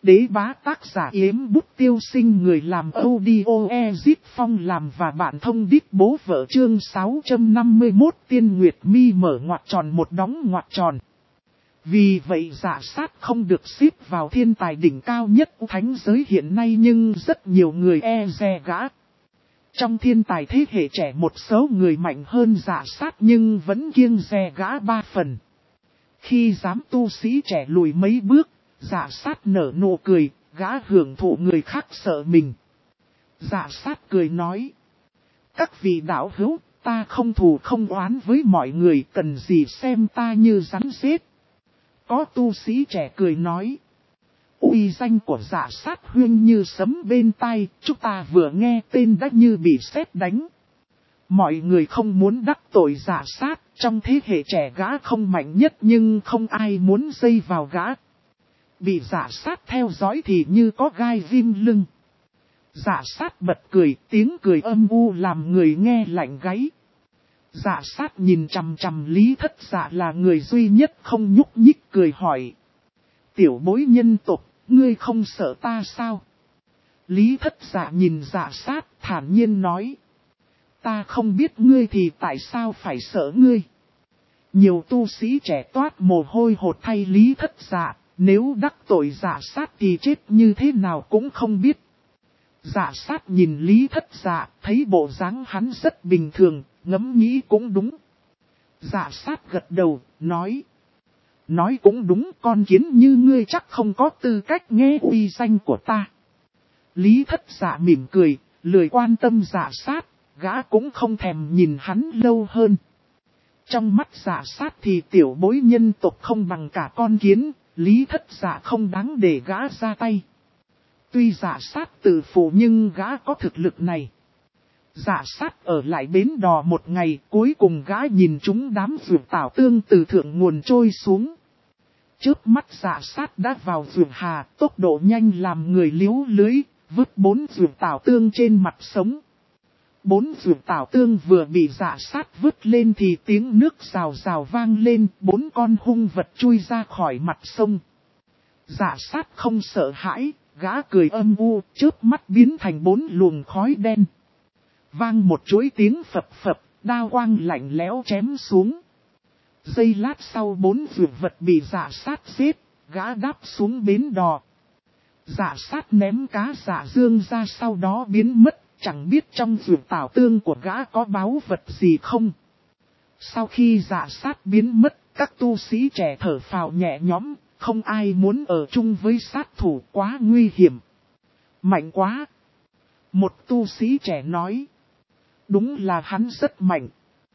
Đế bá tác giả Yếm Bút Tiêu Sinh, người làm audio Ezip Phong làm và bạn thông đít bố vợ. Chương 651 Tiên Nguyệt Mi mở ngoặc tròn một đóng ngoặc tròn. Vì vậy Dạ Sát không được xếp vào thiên tài đỉnh cao nhất thánh giới hiện nay, nhưng rất nhiều người dè gã. Trong thiên tài thế hệ trẻ một số người mạnh hơn Dạ Sát nhưng vẫn kiêng dè gã 3 phần. Khi dám tu sĩ trẻ lùi mấy bước, Dạ Sát nở nụ cười, gã hưởng thụ người khác sợ mình. Dạ Sát cười nói: các vị đạo hữu, ta không thù không oán với mọi người, cần gì xem ta như rắn rết. Có tu sĩ trẻ cười nói: uy danh của Dạ Sát huynh như sấm bên tai, chúng ta vừa nghe tên đã như bị sét đánh. Mọi người không muốn đắc tội Dạ Sát, trong thế hệ trẻ gã không mạnh nhất nhưng không ai muốn dây vào gã. Bị Dạ Sát theo dõi thì như có gai ghim lưng. Dạ Sát bật cười, tiếng cười âm u làm người nghe lạnh gáy. Dạ Sát nhìn chằm chằm Lý Thất Dạ là người duy nhất không nhúc nhích, cười hỏi: tiểu bối nhân tộc, ngươi không sợ ta sao? Lý Thất Dạ nhìn Dạ Sát thản nhiên nói: ta không biết ngươi thì tại sao phải sợ ngươi? Nhiều tu sĩ trẻ toát mồ hôi hột thay Lý Thất Dạ, nếu đắc tội Dạ Sát thì chết như thế nào cũng không biết. Dạ Sát nhìn Lý Thất Dạ, thấy bộ dáng hắn rất bình thường, ngẫm nghĩ cũng đúng. Dạ Sát gật đầu, nói: nói cũng đúng, con kiến như ngươi chắc không có tư cách nghe uy danh của ta. Lý Thất Dạ mỉm cười, lười quan tâm Dạ Sát, gã cũng không thèm nhìn hắn lâu hơn. Trong mắt Dạ Sát thì tiểu bối nhân tộc không bằng cả con kiến, Lý Thất Dạ không đáng để gã ra tay. Tuy Dạ Sát tự phụ nhưng gã có thực lực này. Dạ Sát ở lại bến đò một ngày, cuối cùng gã nhìn chúng đám vượt tảo tương từ thượng nguồn trôi xuống. Chớp mắt Dạ Sát đã vào vượt hà, tốc độ nhanh làm người liếu lưới, vứt 4 vượt tảo tương trên mặt sống. 4 vượt tảo tương vừa bị Dạ Sát vứt lên thì tiếng nước rào rào vang lên, 4 con hung vật chui ra khỏi mặt sông. Dạ Sát không sợ hãi, gã cười âm u, chớp mắt biến thành 4 luồng khói đen. Vang một chuỗi tiếng phập phập, đao quang lạnh lẽo chém xuống. Giây lát sau 4 vượt vật bị Dạ Sát giết, gã đáp xuống bến đò. Dạ Sát ném cá Dạ Dương ra sau đó biến mất, chẳng biết trong vượt tảo tương của gã có báu vật gì không. Sau khi Dạ Sát biến mất, các tu sĩ trẻ thở phào nhẹ nhõm, không ai muốn ở chung với sát thủ, quá nguy hiểm. Mạnh quá! Một tu sĩ trẻ nói. Đúng là hắn rất mạnh.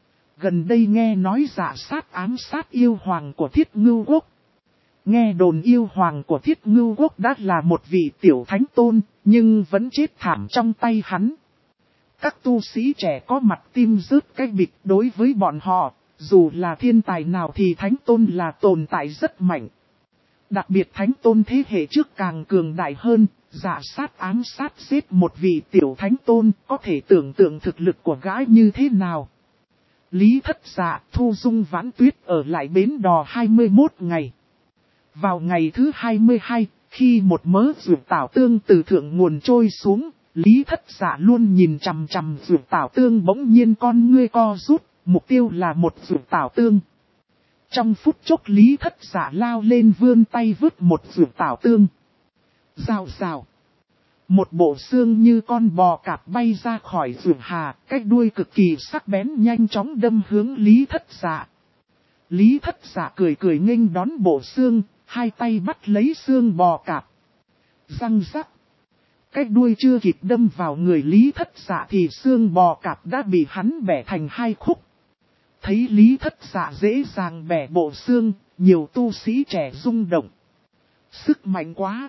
Gần đây nghe nói Dạ Sát ám sát yêu hoàng của Thiết Ngưu Quốc. Nghe đồn yêu hoàng của Thiết Ngưu Quốc đã là một vị tiểu thánh tôn, nhưng vẫn chết thảm trong tay hắn. Các tu sĩ trẻ có mặt tim rớt cái bịch, đối với bọn họ, dù là thiên tài nào thì thánh tôn là tồn tại rất mạnh. Đặc biệt thánh tôn thế hệ trước càng cường đại hơn, Dạ Sát ám sát giết một vị tiểu thánh tôn, có thể tưởng tượng thực lực của gã như thế nào. Lý Thất Dạ, Thu Dung Vãn Tuyết ở lại bến đò 21 ngày. Vào ngày thứ 22, khi một mớ vượt tảo tương từ thượng nguồn trôi xuống, Lý Thất Dạ luôn nhìn chằm chằm vượt tảo tương, bỗng nhiên con ngươi co rút, mục tiêu là một vượt tảo tương. Trong phút chốc Lý Thất Dạ lao lên vươn tay vứt một vượt tảo tương. Rào rào. Một bộ xương như con bò cạp bay ra khỏi vượt hà, cái đuôi cực kỳ sắc bén nhanh chóng đâm hướng Lý Thất Dạ. Lý Thất Dạ cười cười nghênh đón bộ xương, hai tay bắt lấy xương bò cạp. Răng rắc. Cái đuôi chưa kịp đâm vào người Lý Thất Dạ thì xương bò cạp đã bị hắn bẻ thành 2 khúc. Thấy Lý Thất Dạ dễ dàng bẻ bộ xương, nhiều tu sĩ trẻ rung động. Sức mạnh quá!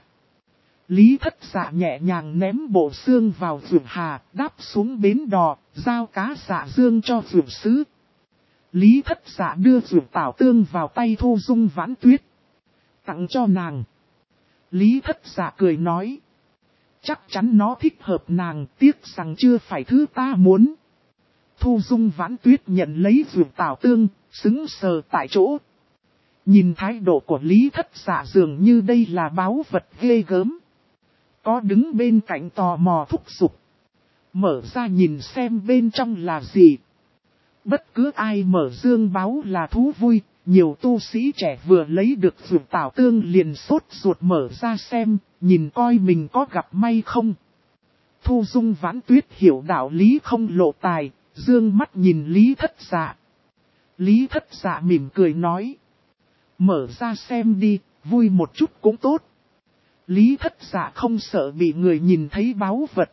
Lý Thất Dạ nhẹ nhàng ném bộ xương vào vượt hà, đáp xuống bến đò, giao cá Dạ Dương cho vượt sứ. Lý Thất Dạ đưa vượt tảo tương vào tay Thu Dung Vãn Tuyết. Tặng cho nàng. Lý Thất Dạ cười nói. Chắc chắn nó thích hợp nàng, tiếc rằng chưa phải thứ ta muốn. Thu Dung Vãn Tuyết nhận lấy vượt tảo tương, sững sờ tại chỗ. Nhìn thái độ của Lý Thất Dạ dường như đây là báu vật ghê gớm. Có đứng bên cạnh tò mò thúc giục. Mở ra nhìn xem bên trong là gì. Bất cứ ai mở dương báu là thú vui. Nhiều tu sĩ trẻ vừa lấy được Dược Tảo Tương liền sốt ruột mở ra xem, nhìn coi mình có gặp may không. Thu Dung Vãn Tuyết hiểu đạo lý không lộ tài, dương mắt nhìn Lý Thất Dạ. Lý Thất Dạ mỉm cười nói. Mở ra xem đi, vui một chút cũng tốt. Lý Thất Dạ không sợ bị người nhìn thấy báu vật.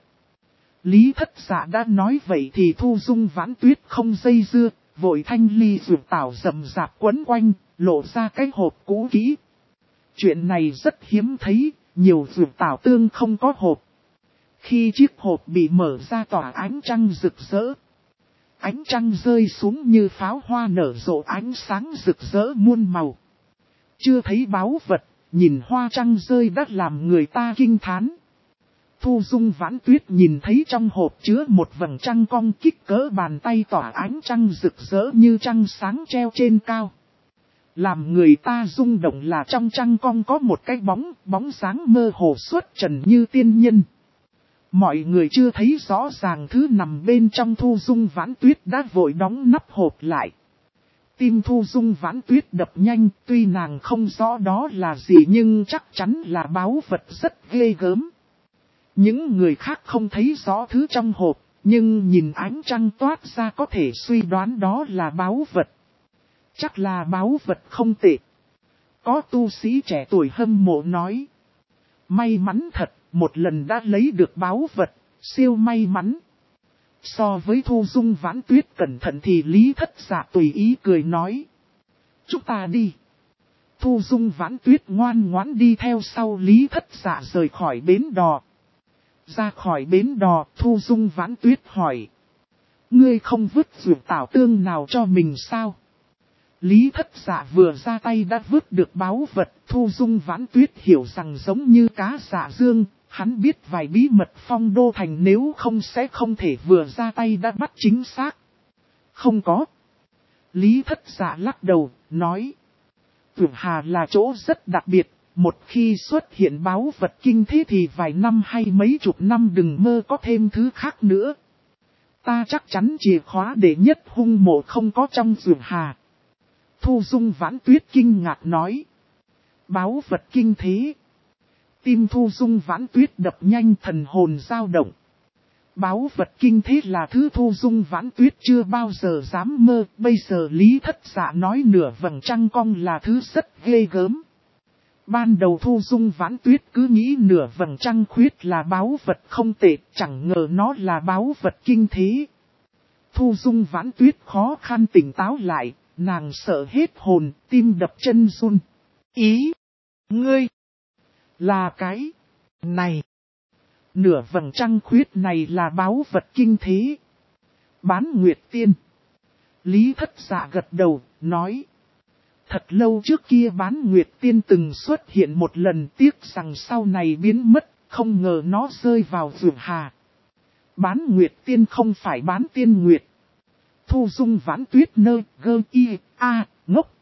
Lý Thất Dạ đã nói vậy thì Thu Dung Vãn Tuyết không dây dưa, vội thanh ly dược tảo rậm rạp quấn quanh, lộ ra cái hộp cũ kỹ. Chuyện này rất hiếm thấy, nhiều dược tảo tương không có hộp. Khi chiếc hộp bị mở ra tỏa ánh trăng rực rỡ. Ánh trăng rơi xuống như pháo hoa nở rộ ánh sáng rực rỡ muôn màu. Chưa thấy báu vật, nhìn hoa trăng rơi đã làm người ta kinh thán. Thu Dung Vãn Tuyết nhìn thấy trong hộp chứa một vầng trăng cong kích cỡ bàn tay tỏa ánh trăng rực rỡ như trăng sáng treo trên cao. Làm người ta rung động là trong trăng cong có một cái bóng sáng mơ hồ xuất trần như tiên nhân. Mọi người chưa thấy rõ ràng thứ nằm bên trong Thu Dung Vãn Tuyết đã vội đóng nắp hộp lại. Tim Thu Dung Vãn Tuyết đập nhanh, tuy nàng không rõ đó là gì nhưng chắc chắn là báu vật rất ghê gớm. Những người khác không thấy rõ thứ trong hộp, nhưng nhìn ánh trăng toát ra có thể suy đoán đó là báu vật. Chắc là báu vật không tệ. Có tu sĩ trẻ tuổi hâm mộ nói. May mắn thật, một lần đã lấy được báu vật, siêu may mắn. So với Thu Dung Vãn Tuyết cẩn thận thì Lý Thất Dạ tùy ý cười nói. Chúng ta đi. Thu Dung Vãn Tuyết ngoan ngoãn đi theo sau Lý Thất Dạ rời khỏi bến đò. Ra khỏi bến đò, Thu Dung Vãn Tuyết hỏi. Ngươi không vứt dược tảo tương nào cho mình sao? Lý Thất Dạ vừa ra tay đã vứt được báu vật. Thu Dung Vãn Tuyết hiểu rằng giống như cá dạ dương, hắn biết vài bí mật Phong Đô Thành nếu không sẽ không thể vừa ra tay đã bắt chính xác. Không có. Lý Thất Dạ lắc đầu, nói. Vượng Hà là chỗ rất đặc biệt. Một khi xuất hiện báu vật kinh thế thì vài năm hay mấy chục năm đừng mơ có thêm thứ khác nữa. Ta chắc chắn chìa khóa đệ nhất hung mộ không có trong Vượng Hà. Thu Dung Vãn Tuyết kinh ngạc nói. Báu vật kinh thế. Tim Thu Dung Vãn Tuyết đập nhanh, thần hồn dao động. Báu vật kinh thế là thứ Thu Dung Vãn Tuyết chưa bao giờ dám mơ. Bây giờ Lý Thất Dạ nói nửa vầng trăng cong là thứ rất ghê gớm. Ban đầu Thu Dung Vãn Tuyết cứ nghĩ nửa vầng trăng khuyết là báu vật không tệ, chẳng ngờ nó là báu vật kinh thế. Thu Dung Vãn Tuyết khó khăn tỉnh táo lại, nàng sợ hết hồn, tim đập chân run. Ý, ngươi, là cái này. Nửa vầng trăng khuyết này là báu vật kinh thế. Bán Nguyệt Tiên. Lý Thất Dạ gật đầu, nói. Thật lâu trước kia Bán Nguyệt Tiên từng xuất hiện một lần, tiếc rằng sau này biến mất, không ngờ nó rơi vào Vượng Hà. Bán Nguyệt Tiên không phải bán tiên nguyệt. Thu Dung Vãn Tuyết ngốc.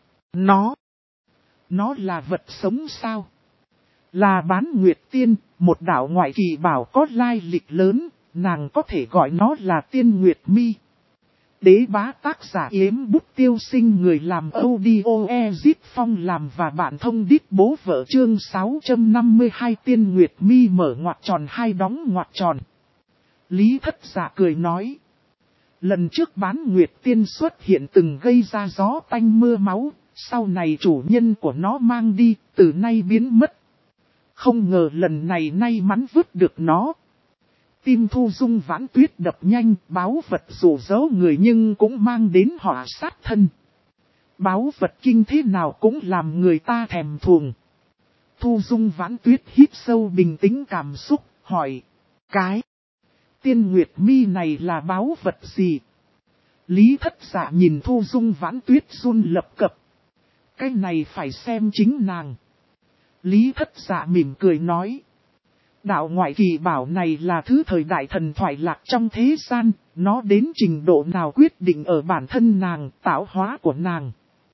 Nó là vật sống sao? Là Bán Nguyệt Tiên, một đạo ngoại kỳ bảo có lai lịch lớn, nàng có thể gọi nó là Tiên Nguyệt Mi. Đế Bá tác giả Yếm Bút Tiêu Sinh, người làm audio Ezit Phong làm và bạn thông đít bố vợ, chương 652 Tiên Nguyệt Mi mở ngoặc tròn hai đóng ngoặc tròn. Lý Thất Dạ cười nói. Lần trước Bán Nguyệt Tiên xuất hiện từng gây ra gió tanh mưa máu, sau này chủ nhân của nó mang đi, từ nay biến mất. Không ngờ lần này may mắn vứt được nó. Tim Thu Dung Vãn Tuyết đập nhanh, báu vật rủ rỡ người nhưng cũng mang đến họa sát thân. Báu vật kinh thế nào cũng làm người ta thèm thuồng. Thu Dung Vãn Tuyết hít sâu bình tĩnh cảm xúc, hỏi. Cái Tiên Nguyệt Mi này là báu vật gì? Lý Thất Dạ nhìn Thu Dung Vãn Tuyết run lập cập. Cái này phải xem chính nàng. Lý Thất Dạ mỉm cười nói. Đạo ngoại kỳ bảo này là thứ thời đại thần thoại lạc trong thế gian, nó đến trình độ nào quyết định ở bản thân nàng, tạo hóa của nàng.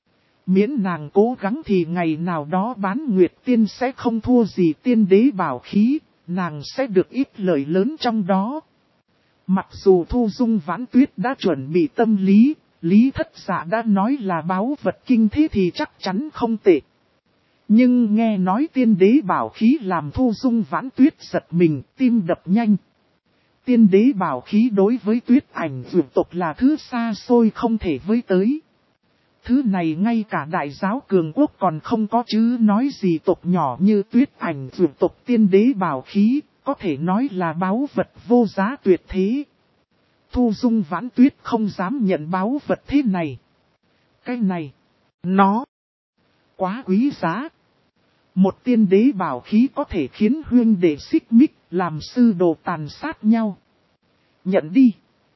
Miễn nàng cố gắng thì ngày nào đó bán nguyệt tiên sẽ không thua gì tiên đế bảo khí, nàng sẽ được ít lợi lớn trong đó. Mặc dù Thu Dung Vãn Tuyết đã chuẩn bị tâm lý, Lý Thất Dạ đã nói là báu vật kinh thế thì chắc chắn không tệ. Nhưng nghe nói tiên đế bảo khí làm Thu Dung Vãn Tuyết giật mình, tim đập nhanh. Tiên đế bảo khí đối với Tuyết Ảnh Dược tộc là thứ xa xôi không thể với tới. Thứ này ngay cả đại giáo cường quốc còn không có chứ nói gì tộc nhỏ như Tuyết Ảnh Dược tộc tiên đế bảo khí, có thể nói là báu vật vô giá tuyệt thế. Thu Dung Vãn Tuyết không dám nhận báu vật thế này. Cái này, nó quá quý giá. Một tiên đế bảo khí có thể khiến huynh đệ xích mích, làm sư đồ tàn sát nhau. Nhận đi.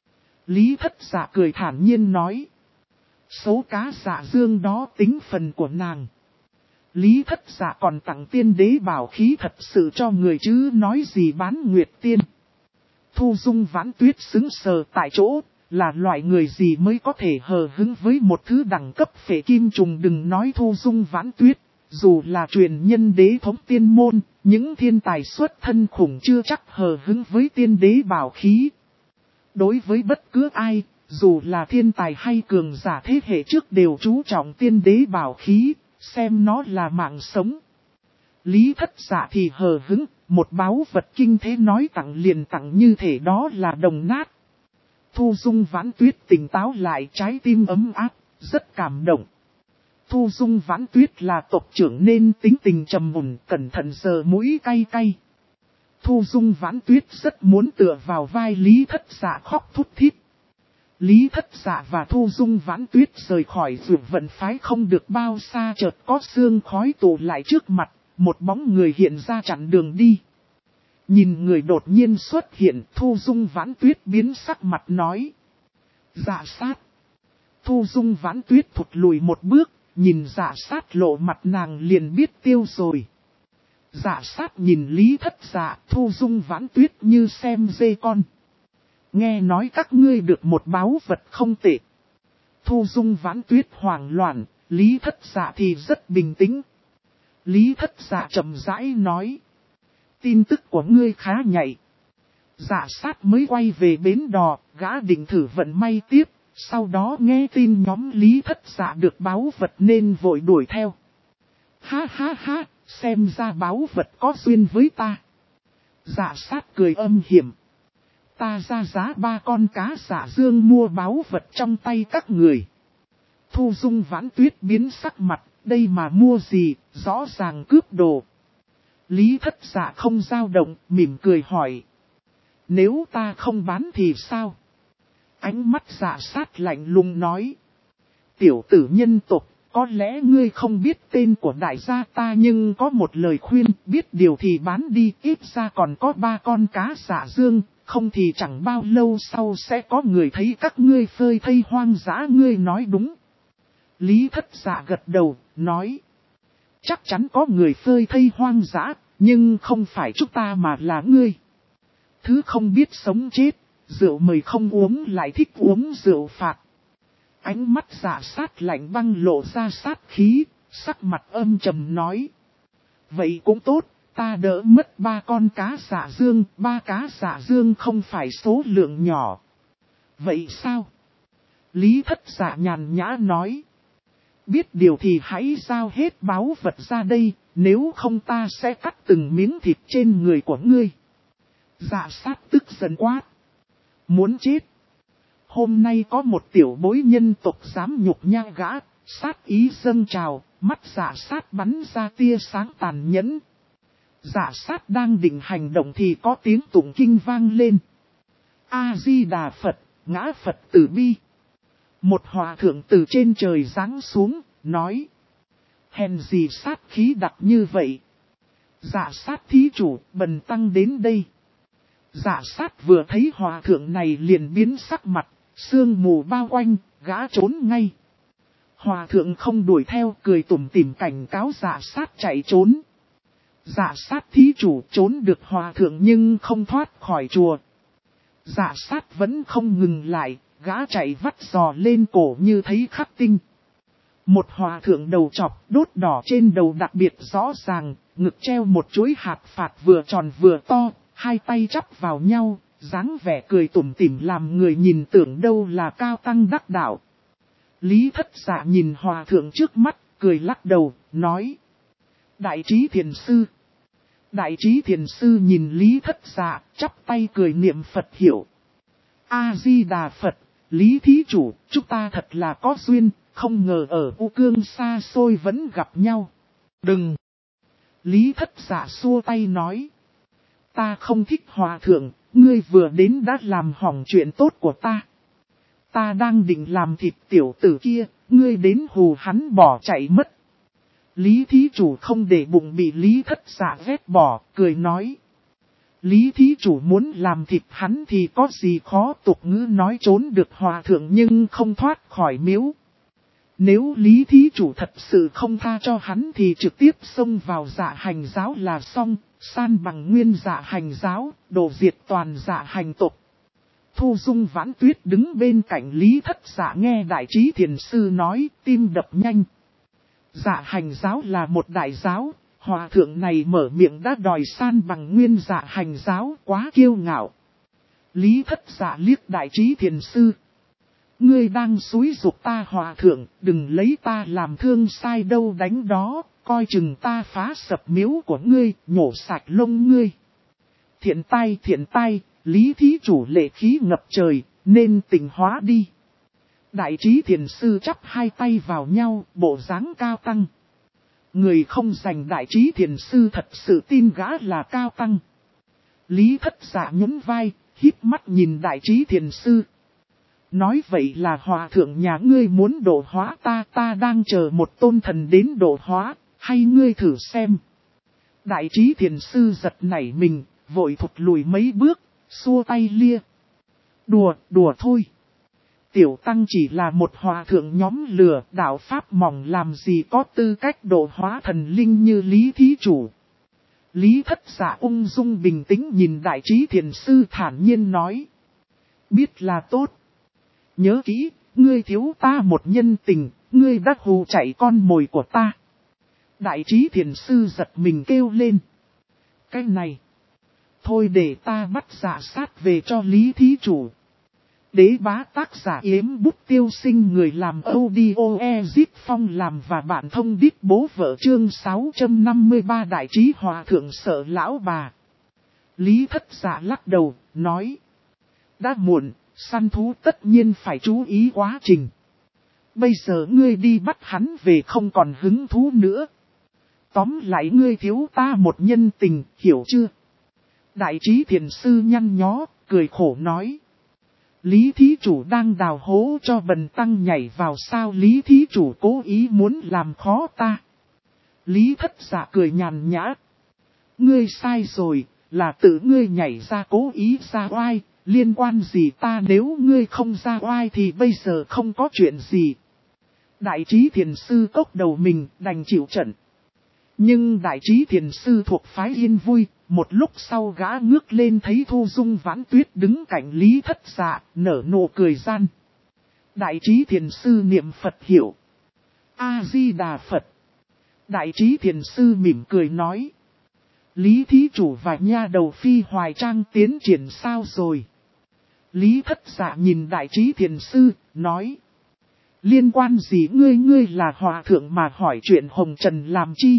Lý Thất Dạ cười thản nhiên nói. Số cá dạ dương đó tính phần của nàng. Lý Thất Dạ còn tặng tiên đế bảo khí thật sự cho người chứ nói gì bán nguyệt tiên. Thu Dung Vãn Tuyết xứng sờ tại chỗ, là loại người gì mới có thể hờ hứng với một thứ đẳng cấp phệ kim trùng đừng nói Thu Dung Vãn Tuyết. Dù là truyền nhân đế thống tiên môn, những thiên tài xuất thân khủng chưa chắc hờ hứng với tiên đế bảo khí. Đối với bất cứ ai, dù là thiên tài hay cường giả thế hệ trước đều chú trọng tiên đế bảo khí, xem nó là mạng sống. Lý Thất Dạ thì hờ hứng, một báu vật kinh thế nói tặng liền tặng như thể đó là đồng nát. Thu Dung Vãn Tuyết tỉnh táo lại, trái tim ấm áp, rất cảm động. Thu Dung Vãn Tuyết là tộc trưởng nên tính tình trầm mùn, cẩn thận sờ mũi cay cay. Thu Dung Vãn Tuyết rất muốn tựa vào vai Lý Thất Dạ khóc thút thít. Lý Thất Dạ và Thu Dung Vãn Tuyết rời khỏi Dược Vận phái không được bao xa chợt có sương khói tụ lại trước mặt, một bóng người hiện ra chặn đường đi. Nhìn người đột nhiên xuất hiện, Thu Dung Vãn Tuyết biến sắc mặt nói. Dạ sát. Thu Dung Vãn Tuyết thụt lùi một bước, nhìn dạ sát lộ mặt nàng liền biết tiêu rồi. Dạ sát nhìn Lý Thất Dạ, Thu Dung Vãn Tuyết như xem dê con. Nghe nói các ngươi được một báu vật không tệ. Thu Dung Vãn Tuyết hoảng loạn, Lý Thất Dạ thì rất bình tĩnh. Lý Thất Dạ chậm rãi nói. Tin tức của ngươi khá nhạy. Dạ sát mới quay về bến đò, gã định thử vận may tiếp. Sau đó nghe tin nhóm Lý Thất Dạ được báu vật nên vội đuổi theo. Ha ha ha, xem ra báu vật có duyên với ta. Dạ sát cười âm hiểm. Ta ra giá 3 con cá dạ dương mua báu vật trong tay các người. Thu Dung Vãn Tuyết biến sắc mặt, đây mà mua gì, rõ ràng cướp đồ. Lý Thất Dạ không dao động, mỉm cười hỏi. Nếu ta không bán thì sao? Ánh mắt dạ sát lạnh lùng nói. Tiểu tử nhân tộc, có lẽ ngươi không biết tên của đại gia ta nhưng có một lời khuyên, biết điều thì bán đi, ít ra còn có 3 con cá dạ dương, không thì chẳng bao lâu sau sẽ có người thấy các ngươi phơi thây hoang dã. Ngươi nói đúng. Lý Thất Dạ gật đầu, nói. Chắc chắn có người phơi thây hoang dã, nhưng không phải chúng ta mà là ngươi. Thứ không biết sống chết, rượu mời không uống lại thích uống rượu phạt. Ánh mắt dạ sát lạnh băng lộ ra sát khí, sắc mặt âm trầm nói. Vậy cũng tốt, ta đỡ mất 3 con cá dạ dương, 3 cá dạ dương không phải số lượng nhỏ. Vậy sao? Lý Thất Dạ nhàn nhã nói. Biết điều thì hãy giao hết báu vật ra đây, nếu không ta sẽ cắt từng miếng thịt trên người của ngươi. Dạ sát tức giận quát. Muốn chết. Hôm nay có một tiểu bối nhân tộc dám nhục nhã gã, sát ý dâng trào, mắt dạ sát bắn ra tia sáng tàn nhẫn. Dạ sát đang định hành động thì có tiếng tụng kinh vang lên. A-di-đà Phật, ngã Phật tử bi. Một hòa thượng từ trên trời giáng xuống, nói. Hèn gì sát khí đặc như vậy? Dạ sát thí chủ, bần tăng đến đây. Dạ sát vừa thấy hòa thượng này liền biến sắc mặt, sương mù bao quanh, gã trốn ngay. Hòa thượng không đuổi theo, cười tủm tỉm cảnh cáo dạ sát chạy trốn. Dạ sát thí chủ trốn được hòa thượng nhưng không thoát khỏi chùa. Dạ sát vẫn không ngừng lại, gã chạy vắt giò lên cổ như thấy khắc tinh. Một hòa thượng đầu chọc đốt đỏ trên đầu đặc biệt rõ ràng, ngực treo một chuỗi hạt phạt vừa tròn vừa to, hai tay chắp vào nhau, dáng vẻ cười tủm tỉm làm người nhìn tưởng đâu là cao tăng đắc đạo. Lý Thất Dạ nhìn hòa thượng trước mắt, cười lắc đầu, nói. Đại trí thiền sư. Đại trí thiền sư nhìn Lý Thất Dạ, chắp tay cười niệm Phật hiệu. A-di-đà Phật, Lý thí chủ, chúng ta thật là có duyên, không ngờ ở U Cương xa xôi vẫn gặp nhau. Đừng! Lý Thất Dạ xua tay nói. Ta không thích hòa thượng, ngươi vừa đến đã làm hỏng chuyện tốt của ta. Ta đang định làm thịt tiểu tử kia, ngươi đến hù hắn bỏ chạy mất. Lý thí chủ không để bụng bị Lý Thất Dạ ghét bỏ, cười nói. Lý thí chủ muốn làm thịt hắn thì có gì khó, tục ngữ nói trốn được hòa thượng nhưng không thoát khỏi miếu. Nếu Lý thí chủ thật sự không tha cho hắn thì trực tiếp xông vào Dạ Hành giáo là xong, san bằng nguyên Dạ Hành giáo, đổ diệt toàn Dạ Hành tộc. Thu Dung Vãn Tuyết đứng bên cạnh Lý Thất Dạ nghe đại trí thiền sư nói, tim đập nhanh. Dạ Hành giáo là một đại giáo, hòa thượng này mở miệng đã đòi san bằng nguyên Dạ Hành giáo, quá kiêu ngạo. Lý Thất Dạ liếc đại trí thiền sư. Ngươi đang xúi giục ta hòa thượng, đừng lấy ta làm thương sai đâu đánh đó, coi chừng ta phá sập miếu của ngươi, nhổ sạch lông ngươi. Thiện tai, Lý thí chủ lệ khí ngập trời, nên tỉnh hóa đi. Đại trí thiền sư chắp hai tay vào nhau, bộ dáng cao tăng. Người không giành đại trí thiền sư thật sự tin gã là cao tăng. Lý Thất Dạ nhún vai, híp mắt nhìn đại trí thiền sư. Nói vậy là hòa thượng nhà ngươi muốn độ hóa ta, ta đang chờ một tôn thần đến độ hóa, hay ngươi thử xem. Đại trí thiền sư giật nảy mình, vội thụt lùi mấy bước, xua tay lia. Đùa thôi. Tiểu tăng chỉ là một hòa thượng nhóm lừa, đạo pháp mỏng làm gì có tư cách độ hóa thần linh như Lý thí chủ. Lý Thất Dạ ung dung bình tĩnh nhìn đại trí thiền sư thản nhiên nói. Biết là tốt. Nhớ kỹ, ngươi thiếu ta một nhân tình, ngươi đã hù chạy con mồi của ta. Đại trí thiền sư giật mình kêu lên. Cái này. Thôi để ta bắt Dạ sát về cho Lý thí chủ. Đế bá tác giả Yếm Bút Tiêu Sinh người làm audio Ezip Phong làm và bạn thông đít bố vợ chương 653 đại trí hòa thượng sợ lão bà. Lý Thất Dạ lắc đầu, nói. Đã muộn, săn thú tất nhiên phải chú ý quá trình. Bây giờ ngươi đi bắt hắn về không còn hứng thú nữa. Tóm lại ngươi thiếu ta một nhân tình, hiểu chưa? Đại trí thiền sư nhăn nhó, cười khổ nói. Lý thí chủ đang đào hố cho bần tăng nhảy vào sao Lý thí chủ cố ý muốn làm khó ta. Lý Thất Dạ cười nhàn nhã. Ngươi sai rồi, là tự ngươi nhảy ra cố ý ra oai, liên quan gì ta nếu ngươi không ra oai thì bây giờ không có chuyện gì. Đại trí thiền sư cốc đầu mình đành chịu trận. Nhưng đại trí thiền sư thuộc phái Yên Vui, một lúc sau gã ngước lên thấy Thu Dung Vãn Tuyết đứng cạnh Lý Thất Dạ, nở nụ cười gian. Đại trí thiền sư niệm Phật hiệu. A-di-đà Phật. Đại trí thiền sư mỉm cười nói. Lý thí chủ và nha đầu Phi Hoài Trang tiến triển sao rồi? Lý Thất Dạ nhìn đại trí thiền sư, nói. Liên quan gì ngươi là hòa thượng mà hỏi chuyện hồng trần làm chi?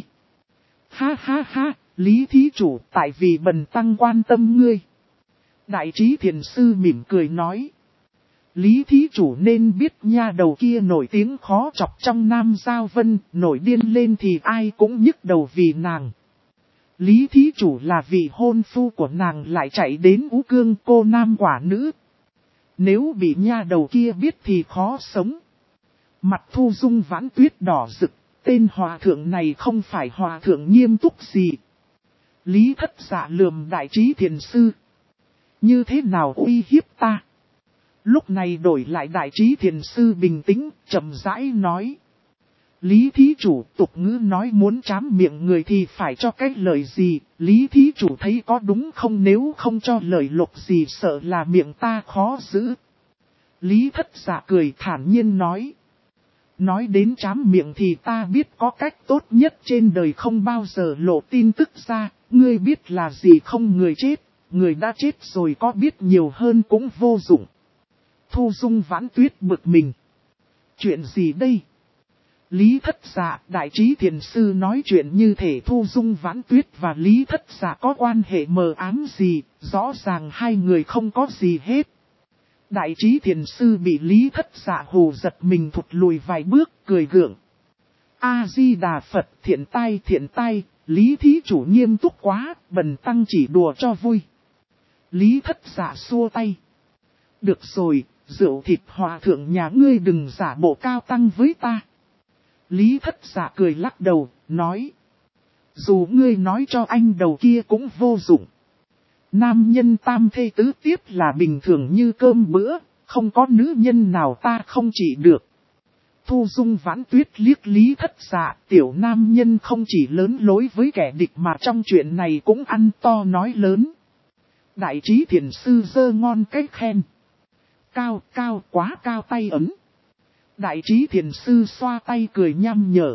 Ha ha ha, Lý thí chủ tại vì bần tăng quan tâm ngươi. Đại trí thiền sư mỉm cười nói. Lý thí chủ nên biết nha đầu kia nổi tiếng khó chọc trong Nam Giao Vân, nổi điên lên thì ai cũng nhức đầu vì nàng. Lý thí chủ là vị hôn phu của nàng lại chạy đến Ú Cương cô nam quả nữ. Nếu bị nha đầu kia biết thì khó sống. Mặt Thu Dung Vãn Tuyết đỏ rực, tên hòa thượng này không phải hòa thượng nghiêm túc gì. Lý Thất Dạ lườm đại trí thiền sư. Như thế nào uy hiếp ta? Lúc này đổi lại đại trí thiền sư bình tĩnh, chậm rãi nói. Lý thí chủ tục ngữ nói muốn trám miệng người thì phải cho cái lời gì, Lý thí chủ thấy có đúng không nếu không cho lời lục gì sợ là miệng ta khó giữ. Lý Thất Dạ cười thản nhiên nói. Nói đến trám miệng thì ta biết có cách tốt nhất trên đời không bao giờ lộ tin tức ra, ngươi biết là gì không? Người chết, người đã chết rồi có biết nhiều hơn cũng vô dụng. Thu Dung Vãn Tuyết bực mình. Chuyện gì đây? Lý Thất Dạ, Đại Trí Thiền Sư nói chuyện như thể Thu Dung Vãn Tuyết và Lý Thất Dạ có quan hệ mờ ám gì, rõ ràng hai người không có gì hết. Đại Trí Thiền Sư bị Lý Thất Dạ hù giật mình thụt lùi vài bước, cười gượng. A-di-đà Phật, thiện tai, Lý thí chủ nghiêm túc quá, bần tăng chỉ đùa cho vui. Lý Thất Dạ xua tay. Được rồi, rượu thịt hòa thượng nhà ngươi đừng giả bộ cao tăng với ta. Lý Thất Dạ cười lắc đầu, nói. Dù ngươi nói cho anh đầu kia cũng vô dụng. Nam nhân tam thê tứ tiếp là bình thường như cơm bữa, không có nữ nhân nào ta không trị được. Thu Dung Vãn Tuyết liếc Lý Thất Dạ, tiểu nam nhân không chỉ lớn lối với kẻ địch mà trong chuyện này cũng ăn to nói lớn. Đại Trí Thiền Sư giơ ngon cách khen. Cao, quá cao tay ấm. Đại Trí Thiền Sư xoa tay cười nham nhở.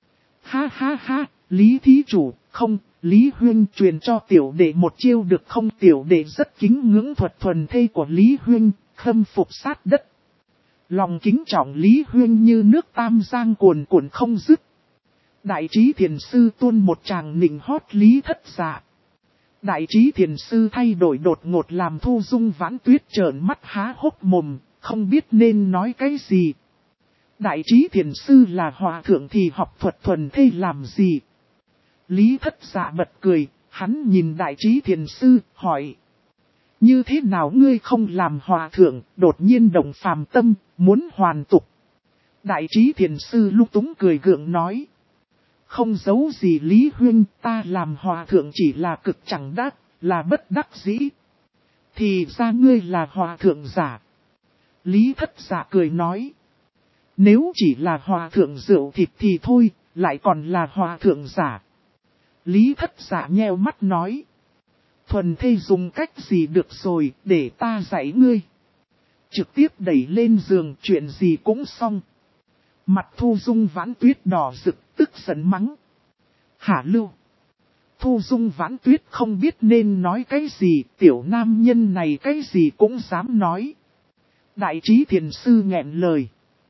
Ha, Lý thí chủ, không, Lý Huyên truyền cho tiểu đệ một chiêu được không? Tiểu đệ rất kính ngưỡng thuật thuần thê của Lý Huyên, khâm phục sát đất. Lòng kính trọng Lý Huyên như nước Tam Giang cuồn cuộn không dứt. Đại Trí Thiền Sư tuôn một tràng nịnh hót Lý Thất Dạ. Đại Trí Thiền Sư thay đổi đột ngột làm Thu Dung Vãn Tuyết trợn mắt há hốc mồm, không biết nên nói cái gì. Đại Trí Thiền Sư là hòa thượng thì học thuật thuần thê làm gì? Lý Thất Dạ bật cười, hắn nhìn Đại Trí Thiền Sư, hỏi. Như thế nào ngươi không làm hòa thượng, đột nhiên động phàm tâm, muốn hoàn tục? Đại Trí Thiền Sư lúc túng cười gượng nói. Không giấu gì Lý Huyên, ta làm hòa thượng chỉ là cực chẳng đắc, là bất đắc dĩ. Thì ra ngươi là hòa thượng giả. Lý Thất Dạ cười nói. Nếu chỉ là hòa thượng rượu thịt thì thôi, lại còn là hòa thượng giả. Lý Thất Dạ nheo mắt nói. Thuần thê dùng cách gì được rồi, để ta dạy ngươi. Trực tiếp đẩy lên giường, chuyện gì cũng xong. Mặt Thu Dung Vãn Tuyết đỏ rực, tức giận mắng. Hả lưu? Thu Dung Vãn Tuyết không biết nên nói cái gì, tiểu nam nhân này cái gì cũng dám nói. Đại Trí Thiền Sư nghẹn lời.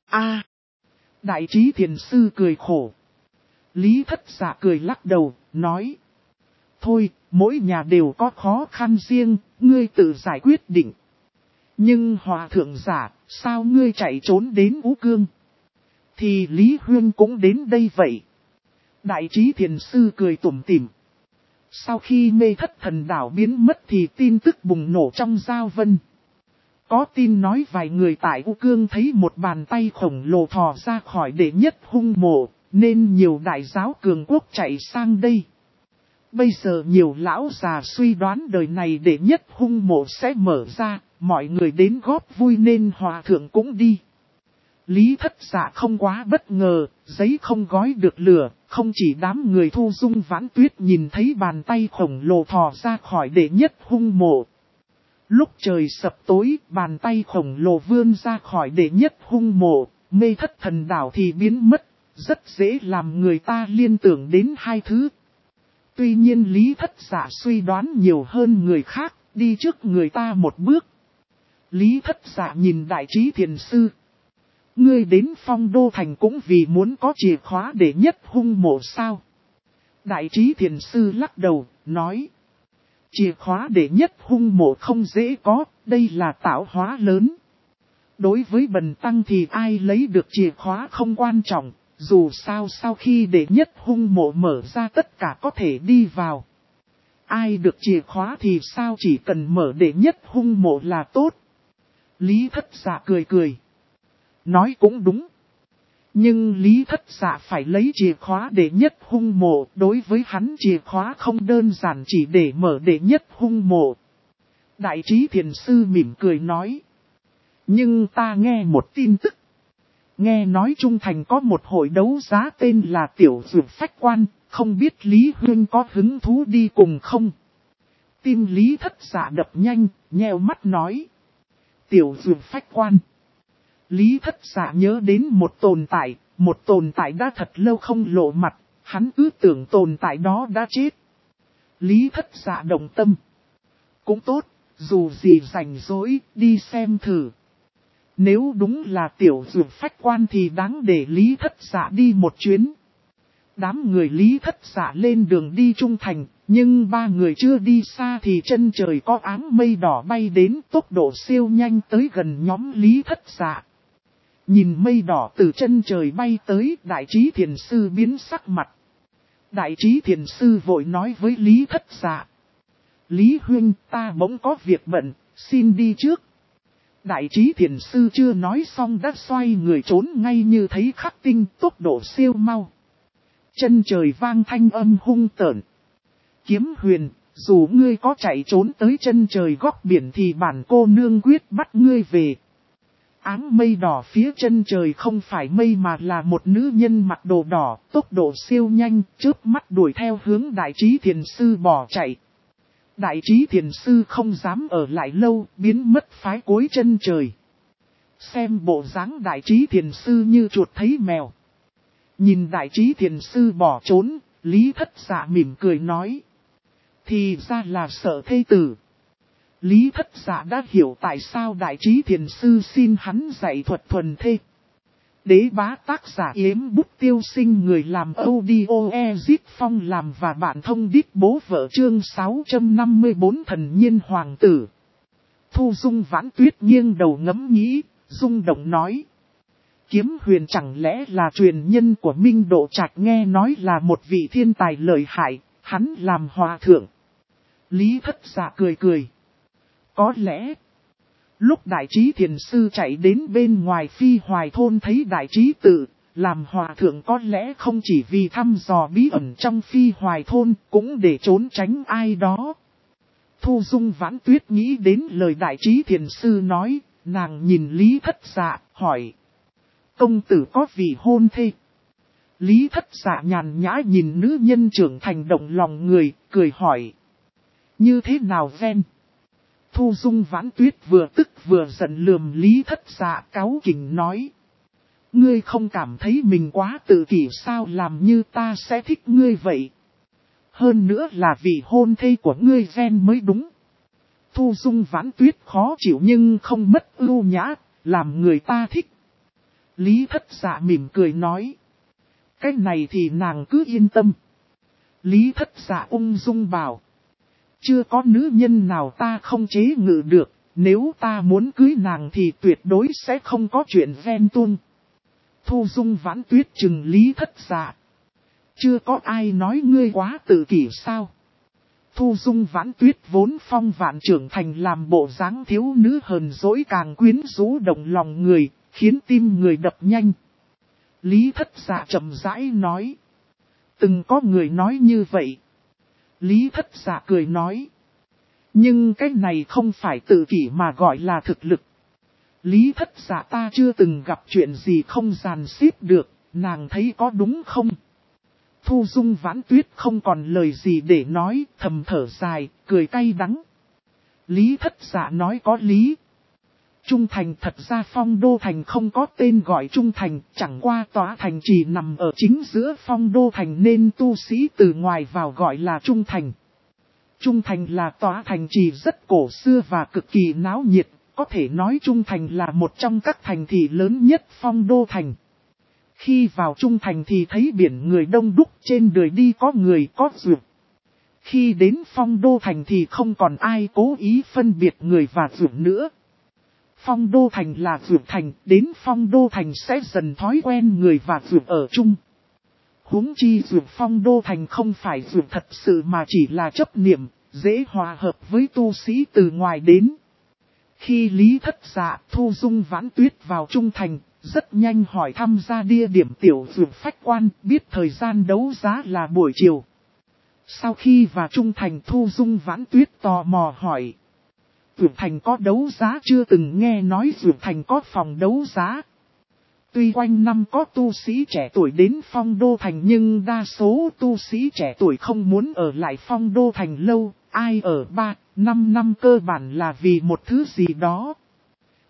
Đại Trí Thiền Sư cười khổ. Lý Thất Dạ cười lắc đầu, nói. Thôi, mỗi nhà đều có khó khăn riêng, ngươi tự giải quyết định. Nhưng hòa thượng giả, sao ngươi chạy trốn đến Ú Cương? Thì Lý Huyên cũng đến đây vậy. Đại Trí Thiền Sư cười tủm tỉm. Sau khi mê thất thần đảo biến mất thì tin tức bùng nổ trong giao vân. Có tin nói vài người tại U Cương thấy một bàn tay khổng lồ thò ra khỏi đệ nhất hung mộ, nên nhiều đại giáo cường quốc chạy sang đây. Bây giờ nhiều lão già suy đoán đời này đệ nhất hung mộ sẽ mở ra, mọi người đến góp vui nên hòa thượng cũng đi. Lý Thất Dạ không quá bất ngờ, giấy không gói được lửa, không chỉ đám người Thu Dung Vãn Tuyết nhìn thấy bàn tay khổng lồ thò ra khỏi đệ nhất hung mộ. Lúc trời sập tối, bàn tay khổng lồ vươn ra khỏi đệ nhất hung mộ, mê thất thần đảo thì biến mất, rất dễ làm người ta liên tưởng đến hai thứ. Tuy nhiên Lý Thất Dạ suy đoán nhiều hơn người khác, đi trước người ta một bước. Lý Thất Dạ nhìn Đại Trí Thiền Sư. Ngươi đến Phong Đô Thành cũng vì muốn có chìa khóa để nhất hung mộ sao? Đại Trí Thiền Sư lắc đầu, nói. Chìa khóa để nhất hung mộ không dễ có, đây là tạo hóa lớn. Đối với bần tăng thì ai lấy được chìa khóa không quan trọng, dù sao sau khi để nhất hung mộ mở ra tất cả có thể đi vào. Ai được chìa khóa thì sao chỉ cần mở để nhất hung mộ là tốt. Lý Thất Dạ cười cười. Nói cũng đúng. Nhưng Lý Thất Dạ phải lấy chìa khóa để nhất hung mộ, đối với hắn chìa khóa không đơn giản chỉ để mở để nhất hung mộ. Đại Trí Thiền Sư mỉm cười nói. Nhưng ta nghe một tin tức. Nghe nói Trung Thành có một hội đấu giá tên là Tiểu Dược Phách Quan, không biết Lý Huyên có hứng thú đi cùng không? Tim Lý Thất Dạ đập nhanh, nheo mắt nói. Tiểu Dược Phách Quan. Lý Thất Dạ nhớ đến một tồn tại đã thật lâu không lộ mặt, hắn cứ tưởng tồn tại đó đã chết. Lý Thất Dạ động tâm. Cũng tốt, dù gì rảnh rỗi, đi xem thử. Nếu đúng là tiểu dược phách quan thì đáng để Lý Thất Dạ đi một chuyến. Đám người Lý Thất Dạ lên đường đi Trung Thành, nhưng ba người chưa đi xa thì chân trời có áng mây đỏ bay đến, tốc độ siêu nhanh tới gần nhóm Lý Thất Dạ. Nhìn mây đỏ từ chân trời bay tới, Đại Trí Thiền Sư biến sắc mặt. Đại Trí Thiền Sư vội nói với Lý Thất Dạ: Lý Huynh, ta bỗng có việc bận, xin đi trước. Đại Trí Thiền Sư chưa nói xong đã xoay người trốn ngay như thấy khắc tinh, tốc độ siêu mau. Chân trời vang thanh âm hung tợn. Kiếm Huyền, dù ngươi có chạy trốn tới chân trời góc biển thì bản cô nương quyết bắt ngươi về. Áng mây đỏ phía chân trời không phải mây mà là một nữ nhân mặc đồ đỏ, tốc độ siêu nhanh, chớp mắt đuổi theo hướng Đại Trí Thiền Sư bỏ chạy. Đại Trí Thiền Sư không dám ở lại lâu, biến mất phái cuối chân trời. Xem bộ dáng Đại Trí Thiền Sư như chuột thấy mèo. Nhìn Đại Trí Thiền Sư bỏ trốn, Lý Thất Dạ mỉm cười nói: thì ra là sợ thê tử. Lý Thất Dạ đã hiểu tại sao Đại Trí Thiền Sư xin hắn dạy thuật thuần thê. Đế bá tác giả Yếm Bút Tiêu Sinh, người làm audio Ezit Phong làm và bạn thông đít bố vợ, chương 654 thần nhiên hoàng tử. Thu Dung Vãn Tuyết nghiêng đầu ngẫm nghĩ, rung động nói: Kiếm Huyền chẳng lẽ là truyền nhân của Minh Độ Trạch, nghe nói là một vị thiên tài lợi hại, hắn làm hòa thượng. Lý Thất Dạ cười cười. Có lẽ. Lúc Đại Trí Thiền Sư chạy đến bên ngoài Phi Hoài Thôn thấy Đại Trí Tự, làm hòa thượng có lẽ không chỉ vì thăm dò bí ẩn trong Phi Hoài Thôn, cũng để trốn tránh ai đó. Thu Dung Vãn Tuyết nghĩ đến lời Đại Trí Thiền Sư nói, nàng nhìn Lý Thất Dạ, hỏi: công tử có vị hôn thê? Lý Thất Dạ nhàn nhã nhìn nữ nhân trưởng thành động lòng người, cười hỏi: như thế nào ven? Thu Dung Vãn Tuyết vừa tức vừa giận lườm Lý Thất Dạ, cáu kỉnh nói: ngươi không cảm thấy mình quá tự kỷ sao, làm như ta sẽ thích ngươi vậy? Hơn nữa là vì hôn thê của ngươi ven mới đúng. Thu Dung Vãn Tuyết khó chịu nhưng không mất ưu nhã, làm người ta thích. Lý Thất Dạ mỉm cười nói: cái này thì nàng cứ yên tâm. Lý Thất Dạ ung dung bảo: chưa có nữ nhân nào ta không chế ngự được, nếu ta muốn cưới nàng thì tuyệt đối sẽ không có chuyện ven tuông. Thu Dung Vãn Tuyết chừng Lý Thất Dạ: chưa có ai nói ngươi quá tự kỷ sao? Thu Dung Vãn Tuyết vốn phong vạn trưởng thành, làm bộ dáng thiếu nữ hờn dỗi càng quyến rũ động lòng người, khiến tim người đập nhanh. Lý Thất Dạ chậm rãi nói: từng có người nói như vậy. Lý Thất Dạ cười nói: nhưng cái này không phải tự kỷ mà gọi là thực lực. Lý Thất Dạ ta chưa từng gặp chuyện gì không dàn xếp được, nàng thấy có đúng không? Thu Dung Vãn Tuyết không còn lời gì để nói, thầm thở dài, cười cay đắng. Lý Thất Dạ nói có lý. Trung Thành, thật ra Phong Đô Thành không có tên gọi Trung Thành, chẳng qua tòa thành chỉ nằm ở chính giữa Phong Đô Thành nên tu sĩ từ ngoài vào gọi là Trung Thành. Trung Thành là tòa thành trì rất cổ xưa và cực kỳ náo nhiệt, có thể nói Trung Thành là một trong các thành thị lớn nhất Phong Đô Thành. Khi vào Trung Thành thì thấy biển người đông đúc, trên đường đi có người có ruột. Khi đến Phong Đô Thành thì không còn ai cố ý phân biệt người và ruột nữa. Phong Đô Thành là ruột thành, đến Phong Đô Thành sẽ dần thói quen người và ruột ở chung. Huống chi ruột Phong Đô Thành không phải ruột thật sự mà chỉ là chấp niệm, dễ hòa hợp với tu sĩ từ ngoài đến. Khi Lý Thất Dạ, Thu Dung Vãn Tuyết vào Trung Thành, rất nhanh hỏi thăm ra địa điểm tiểu ruột phách quan, biết thời gian đấu giá là buổi chiều. Sau khi vào Trung Thành, Thu Dung Vãn Tuyết tò mò hỏi: ruột thành có đấu giá, chưa từng nghe nói ruột thành có phòng đấu giá. Tuy quanh năm có tu sĩ trẻ tuổi đến Phong Đô Thành nhưng đa số tu sĩ trẻ tuổi không muốn ở lại Phong Đô Thành lâu, ai ở 3-5 năm cơ bản là vì một thứ gì đó.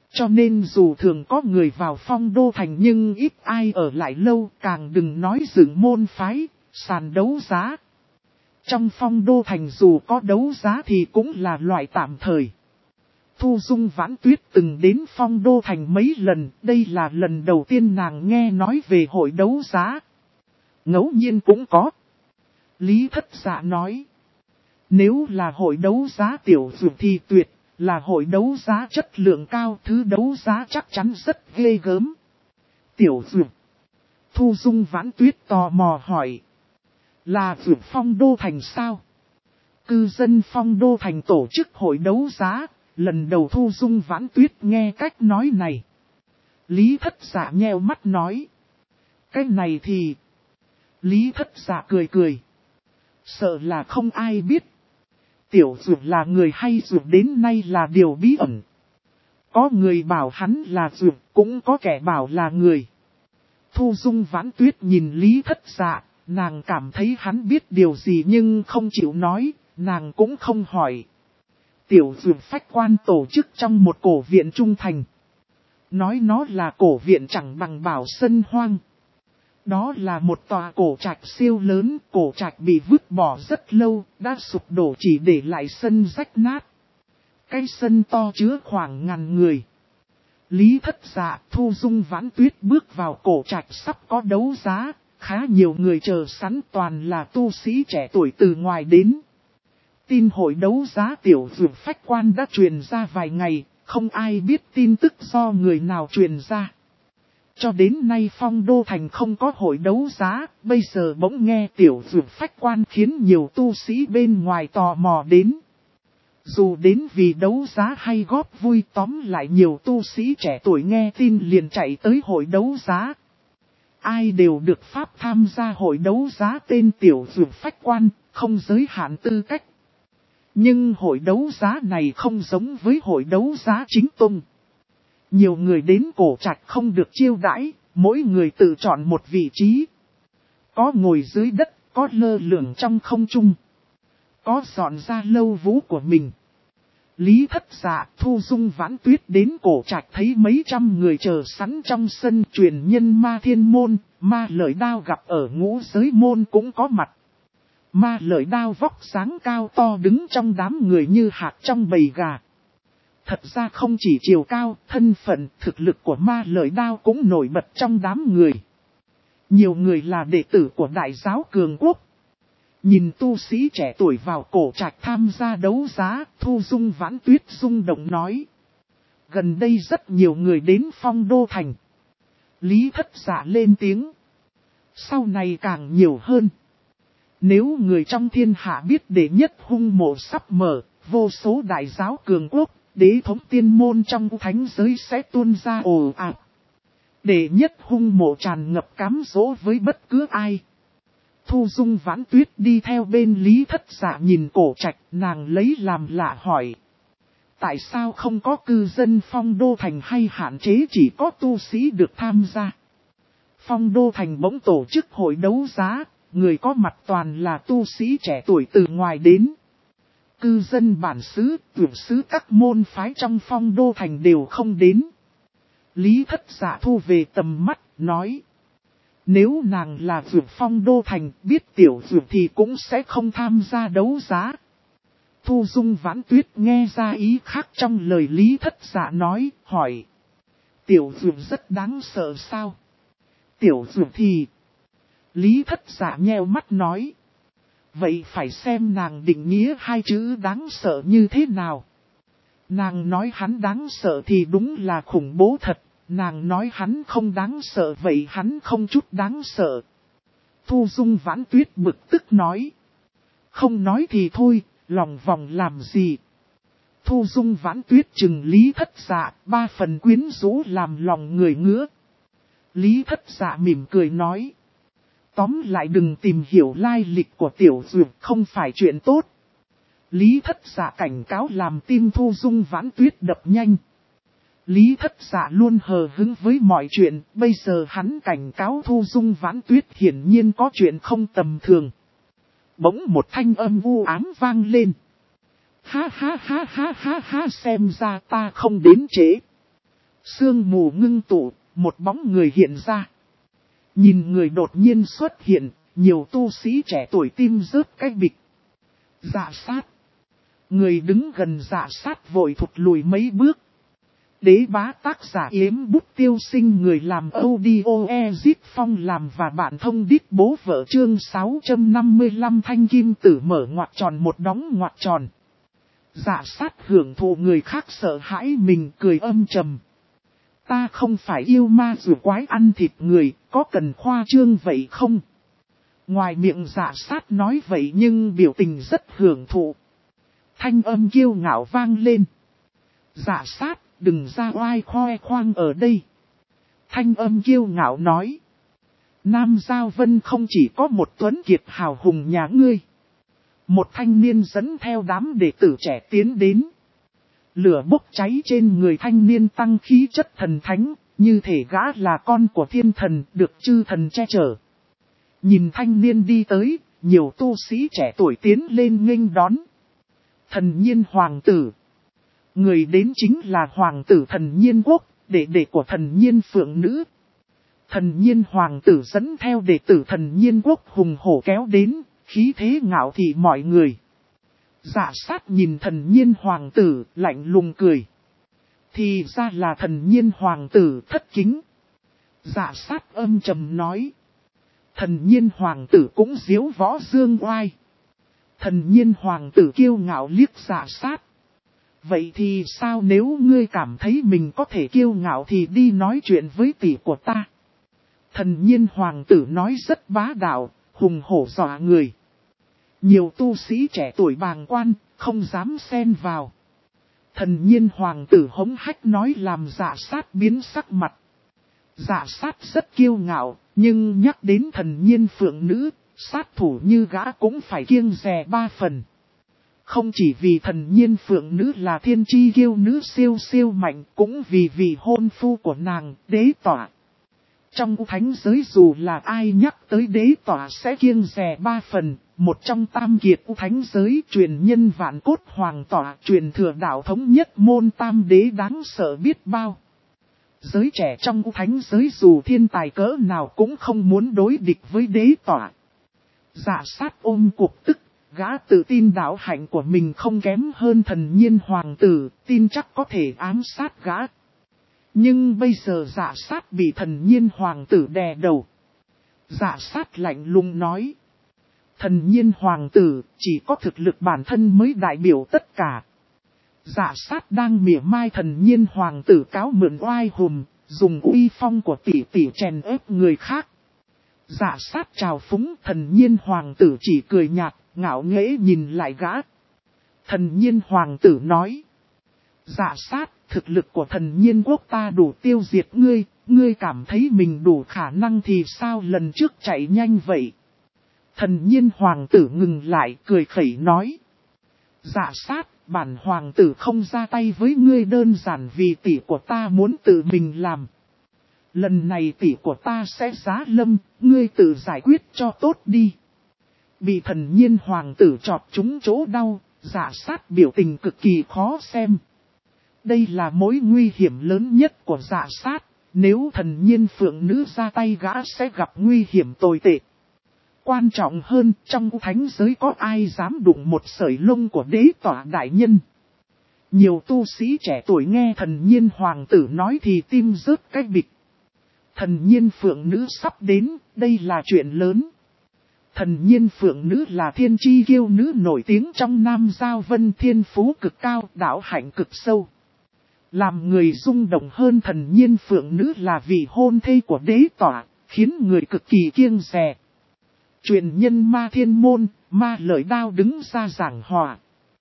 Cho nên dù thường có người vào Phong Đô Thành nhưng ít ai ở lại lâu, càng đừng nói dựng môn phái, sàn đấu giá. Trong Phong Đô Thành dù có đấu giá thì cũng là loại tạm thời. Thu Dung Vãn Tuyết từng đến Phong Đô Thành mấy lần, đây là lần đầu tiên nàng nghe nói về hội đấu giá. Ngẫu nhiên cũng có. Lý Thất Dạ nói, nếu là hội đấu giá tiểu dược thì tuyệt, là hội đấu giá chất lượng cao, thứ đấu giá chắc chắn rất ghê gớm. Tiểu dược. Thu Dung Vãn Tuyết tò mò hỏi, là dược Phong Đô Thành sao? Cư dân Phong Đô Thành tổ chức hội đấu giá, lần đầu Thu Dung Vãn Tuyết nghe cách nói này. Lý Thất Dạ nheo mắt nói, cái này thì... Lý Thất Dạ cười cười, sợ là không ai biết. Tiểu dược là người hay dược đến nay là điều bí ẩn. Có người bảo hắn là dược, cũng có kẻ bảo là người. Thu Dung Vãn Tuyết nhìn Lý Thất Dạ, nàng cảm thấy hắn biết điều gì nhưng không chịu nói, nàng cũng không hỏi. Tiểu dược phách quan tổ chức trong một cổ viện trung thành. Nói nó là cổ viện chẳng bằng bảo sân hoang. Đó là một tòa cổ trạch siêu lớn, cổ trạch bị vứt bỏ rất lâu, đã sụp đổ chỉ để lại sân rách nát. Cái sân to chứa khoảng ngàn người. Lý Thất Dạ, Thu Dung Vãn Tuyết bước vào cổ trạch sắp có đấu giá, khá nhiều người chờ sẵn toàn là tu sĩ trẻ tuổi từ ngoài đến. Tin hội đấu giá tiểu dược phách quan đã truyền ra vài ngày, không ai biết tin tức do người nào truyền ra. Cho đến nay Phong Đô Thành không có hội đấu giá, bây giờ bỗng nghe tiểu dược phách quan khiến nhiều tu sĩ bên ngoài tò mò đến. Dù đến vì đấu giá hay góp vui, tóm lại nhiều tu sĩ trẻ tuổi nghe tin liền chạy tới hội đấu giá. Ai đều được pháp tham gia hội đấu giá tên tiểu dược phách quan, không giới hạn tư cách. Nhưng hội đấu giá này không giống với hội đấu giá chính tông. Nhiều người đến cổ trạch không được chiêu đãi, mỗi người tự chọn một vị trí. Có ngồi dưới đất, có lơ lửng trong không trung. Có dọn ra lâu vũ của mình. Lý Thất Dạ, Thu Dung Vãn Tuyết đến cổ trạch thấy mấy trăm người chờ sẵn trong sân. Truyền nhân Ma Thiên Môn, Ma Lợi Đao gặp ở Ngũ Giới Môn cũng có mặt. Ma Lợi Đao vóc dáng cao to đứng trong đám người như hạt trong bầy gà. Thật ra không chỉ chiều cao, thân phận, thực lực của Ma Lợi Đao cũng nổi bật trong đám người. Nhiều người là đệ tử của Đại giáo Cường Quốc. Nhìn tu sĩ trẻ tuổi vào cổ trạch tham gia đấu giá, Thu Dung Vãn Tuyết rung động nói. Gần đây rất nhiều người đến Phong Đô Thành. Lý Thất Dạ lên tiếng. Sau này càng nhiều hơn. Nếu người trong thiên hạ biết đệ nhất hung mộ sắp mở, vô số đại giáo cường quốc, đế thống tiên môn trong thánh giới sẽ tuôn ra ồ ạt. Đệ nhất hung mộ tràn ngập cám dỗ với bất cứ ai. Thu Dung Vãn Tuyết đi theo bên Lý Thất Dạ nhìn cổ trạch, nàng lấy làm lạ hỏi. Tại sao không có cư dân Phong Đô Thành hay hạn chế chỉ có tu sĩ được tham gia? Phong Đô Thành bỗng tổ chức hội đấu giá, người có mặt toàn là tu sĩ trẻ tuổi từ ngoài đến. Cư dân bản xứ, tuyển xứ các môn phái trong Phong Đô Thành đều không đến. Lý Thất Dạ thu về tầm mắt, nói. Nếu nàng là vượt Phong Đô Thành, biết tiểu vượt thì cũng sẽ không tham gia đấu giá. Thu Dung Vãn Tuyết nghe ra ý khác trong lời Lý Thất Dạ nói, hỏi. Tiểu vượt rất đáng sợ sao? Tiểu vượt thì... Lý Thất Dạ nheo mắt nói. Vậy phải xem nàng định nghĩa hai chữ đáng sợ như thế nào. Nàng nói hắn đáng sợ thì đúng là khủng bố thật. Nàng nói hắn không đáng sợ vậy hắn không chút đáng sợ. Thu Dung Vãn Tuyết bực tức nói. Không nói thì thôi, lòng vòng làm gì. Thu Dung Vãn Tuyết chừng Lý Thất Dạ, 3 phần quyến rũ làm lòng người ngứa. Lý Thất Dạ mỉm cười nói. Tóm lại đừng tìm hiểu lai lịch của tiểu dược không phải chuyện tốt. Lý Thất Dạ cảnh cáo làm tim Thu Dung Vãn Tuyết đập nhanh. Lý Thất Dạ luôn hờ hứng với mọi chuyện, bây giờ hắn cảnh cáo Thu Dung Vãn Tuyết hiển nhiên có chuyện không tầm thường. Bỗng một thanh âm u ám vang lên. Ha ha ha ha ha ha xem ra ta không đến trễ. Sương mù ngưng tụ, một bóng người hiện ra. Nhìn người đột nhiên xuất hiện, nhiều tu sĩ trẻ tuổi tim rớt cái bịch. Dạ sát. Người đứng gần dạ sát vội thụt lùi mấy bước. Đế bá tác giả Yếm Bút Tiêu Sinh, người làm audio Ezit Phong làm và bạn thông đít bố vợ, chương 655 thanh kim tử mở ngoặc tròn một đóng ngoặc tròn. Dạ sát hưởng thụ người khác sợ hãi mình, cười âm trầm. Ta không phải yêu ma rùa quái ăn thịt người, có cần khoa trương vậy không? Ngoài miệng dạ sát nói vậy nhưng biểu tình rất hưởng thụ. Thanh âm kiêu ngạo vang lên. Dạ sát, đừng ra oai khoe khoang ở đây. Thanh âm kiêu ngạo nói. Nam Giao Vân không chỉ có một tuấn kiệt hào hùng nhà ngươi. Một thanh niên dẫn theo đám đệ tử trẻ tiến đến. Lửa bốc cháy trên người thanh niên tăng khí chất thần thánh, như thể gã là con của thiên thần, được chư thần che chở. Nhìn thanh niên đi tới, nhiều tu sĩ trẻ tuổi tiến lên nghênh đón. Thần Nhiên Hoàng tử. Người đến chính là Hoàng tử Thần Nhiên Quốc, đệ đệ của Thần Nhiên Phượng Nữ. Thần Nhiên Hoàng tử dẫn theo đệ tử Thần Nhiên Quốc hùng hổ kéo đến, khí thế ngạo thị mọi người. Dạ sát nhìn Thần Nhiên Hoàng tử, lạnh lùng cười. Thì ra là Thần Nhiên Hoàng tử thất kính. Dạ sát âm trầm nói. Thần Nhiên Hoàng tử cũng diếu võ dương oai. Thần Nhiên Hoàng tử kiêu ngạo liếc dạ sát. Vậy thì sao nếu ngươi cảm thấy mình có thể kiêu ngạo thì đi nói chuyện với tỷ của ta. Thần Nhiên Hoàng tử nói rất bá đạo, hùng hổ dọa người. Nhiều tu sĩ trẻ tuổi bàng quan, không dám xen vào. Thần Nhiên Hoàng tử hống hách nói làm dạ sát biến sắc mặt. Dạ sát rất kiêu ngạo, nhưng nhắc đến Thần Nhiên Phượng Nữ, sát thủ như gã cũng phải kiêng dè 3 phần. Không chỉ vì Thần Nhiên Phượng Nữ là thiên chi kiêu nữ siêu siêu mạnh, cũng vì vị hôn phu của nàng, đế tỏa. Trong thánh giới dù là ai nhắc tới đế tỏa sẽ kiêng dè 3 phần, một trong tam kiệt thánh giới truyền nhân vạn cốt hoàng tỏa, truyền thừa đạo thống nhất môn tam đế đáng sợ biết bao. Giới trẻ trong thánh giới dù thiên tài cỡ nào cũng không muốn đối địch với đế tỏa. Dạ sát ôm cuộc tức, gã tự tin đạo hạnh của mình không kém hơn Thần Nhiên Hoàng tử, tin chắc có thể ám sát gã. Nhưng bây giờ dạ sát bị Thần Nhiên Hoàng tử đè đầu. Dạ sát lạnh lùng nói. Thần Nhiên Hoàng tử chỉ có thực lực bản thân mới đại biểu tất cả. Dạ sát đang mỉa mai Thần Nhiên Hoàng tử cáo mượn oai hùm, dùng uy phong của tỷ tỷ chèn ép người khác. Dạ sát trào phúng, Thần Nhiên Hoàng tử chỉ cười nhạt, ngạo nghễ nhìn lại gã. Thần Nhiên Hoàng tử nói. Dạ sát, thực lực của Thần Nhiên Quốc ta đủ tiêu diệt ngươi, ngươi cảm thấy mình đủ khả năng thì sao lần trước chạy nhanh vậy? Thần Nhiên Hoàng tử ngừng lại, cười khẩy nói. Dạ sát, bản Hoàng tử không ra tay với ngươi đơn giản vì tỷ của ta muốn tự mình làm. Lần này tỷ của ta sẽ giá lâm, ngươi tự giải quyết cho tốt đi. Bị Thần Nhiên Hoàng tử chọt trúng chỗ đau, dạ sát biểu tình cực kỳ khó xem. Đây là mối nguy hiểm lớn nhất của dạ sát, nếu Thần Nhiên Phượng Nữ ra tay gã sẽ gặp nguy hiểm tồi tệ. Quan trọng hơn, trong thánh giới có ai dám đụng một sợi lông của đế tỏa đại nhân. Nhiều tu sĩ trẻ tuổi nghe Thần Nhiên Hoàng tử nói thì tim rớt cái bịch. Thần Nhiên Phượng Nữ sắp đến, đây là chuyện lớn. Thần Nhiên Phượng Nữ là thiên chi kiêu nữ nổi tiếng trong Nam Giao Vân, thiên phú cực cao, đạo hạnh cực sâu. Làm người rung động hơn Thần Nhiên Phượng Nữ là vị hôn thê của đế tỏa, khiến người cực kỳ kiêng dè. Truyền nhân Ma Thiên Môn, Ma Lợi Đao đứng ra giảng hòa.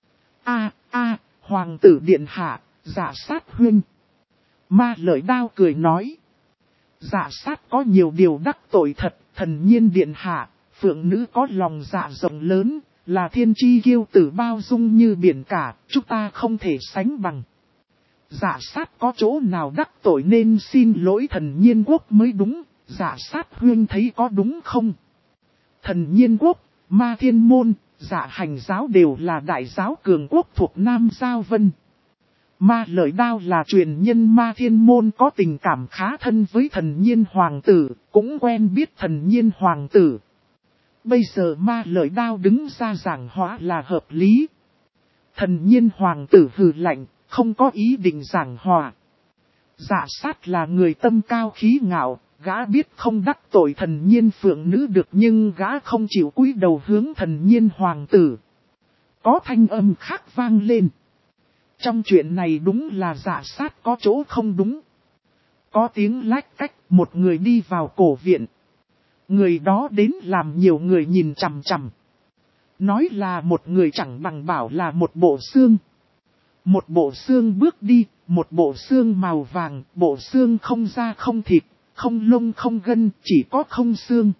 Hoàng tử điện hạ, dạ sát huynh. Ma Lợi Đao cười nói. Dạ sát có nhiều điều đắc tội thật, Thần Nhiên điện hạ, Phượng Nữ có lòng dạ rộng lớn, là thiên chi kiêu tử bao dung như biển cả, chúng ta không thể sánh bằng. Dạ sát có chỗ nào đắc tội nên xin lỗi Thần Nhiên Quốc mới đúng, dạ sát huynh thấy có đúng không? Thần Nhiên Quốc, Ma Thiên Môn, Dạ Hành giáo đều là đại giáo cường quốc thuộc Nam Giao Vân. Ma Lợi Đao là truyền nhân Ma Thiên Môn có tình cảm khá thân với Thần Nhiên Hoàng tử, cũng quen biết Thần Nhiên Hoàng tử. Bây giờ Ma Lợi Đao đứng ra giảng hóa là hợp lý. Thần Nhiên Hoàng tử hừ lạnh, không có ý định giảng hòa. Dạ sát là người tâm cao khí ngạo, gã biết không đắc tội Thần Nhiên Phượng Nữ được nhưng gã không chịu cúi đầu hướng Thần Nhiên Hoàng tử. Có thanh âm khác vang lên. Trong chuyện này đúng là dạ sát có chỗ không đúng. Có tiếng lách cách, một người đi vào cổ viện. Người đó đến làm nhiều người nhìn chằm chằm. Nói là một người chẳng bằng bảo là một bộ xương. Một bộ xương bước đi, một bộ xương màu vàng, bộ xương không da không thịt, không lông không gân, chỉ có không xương.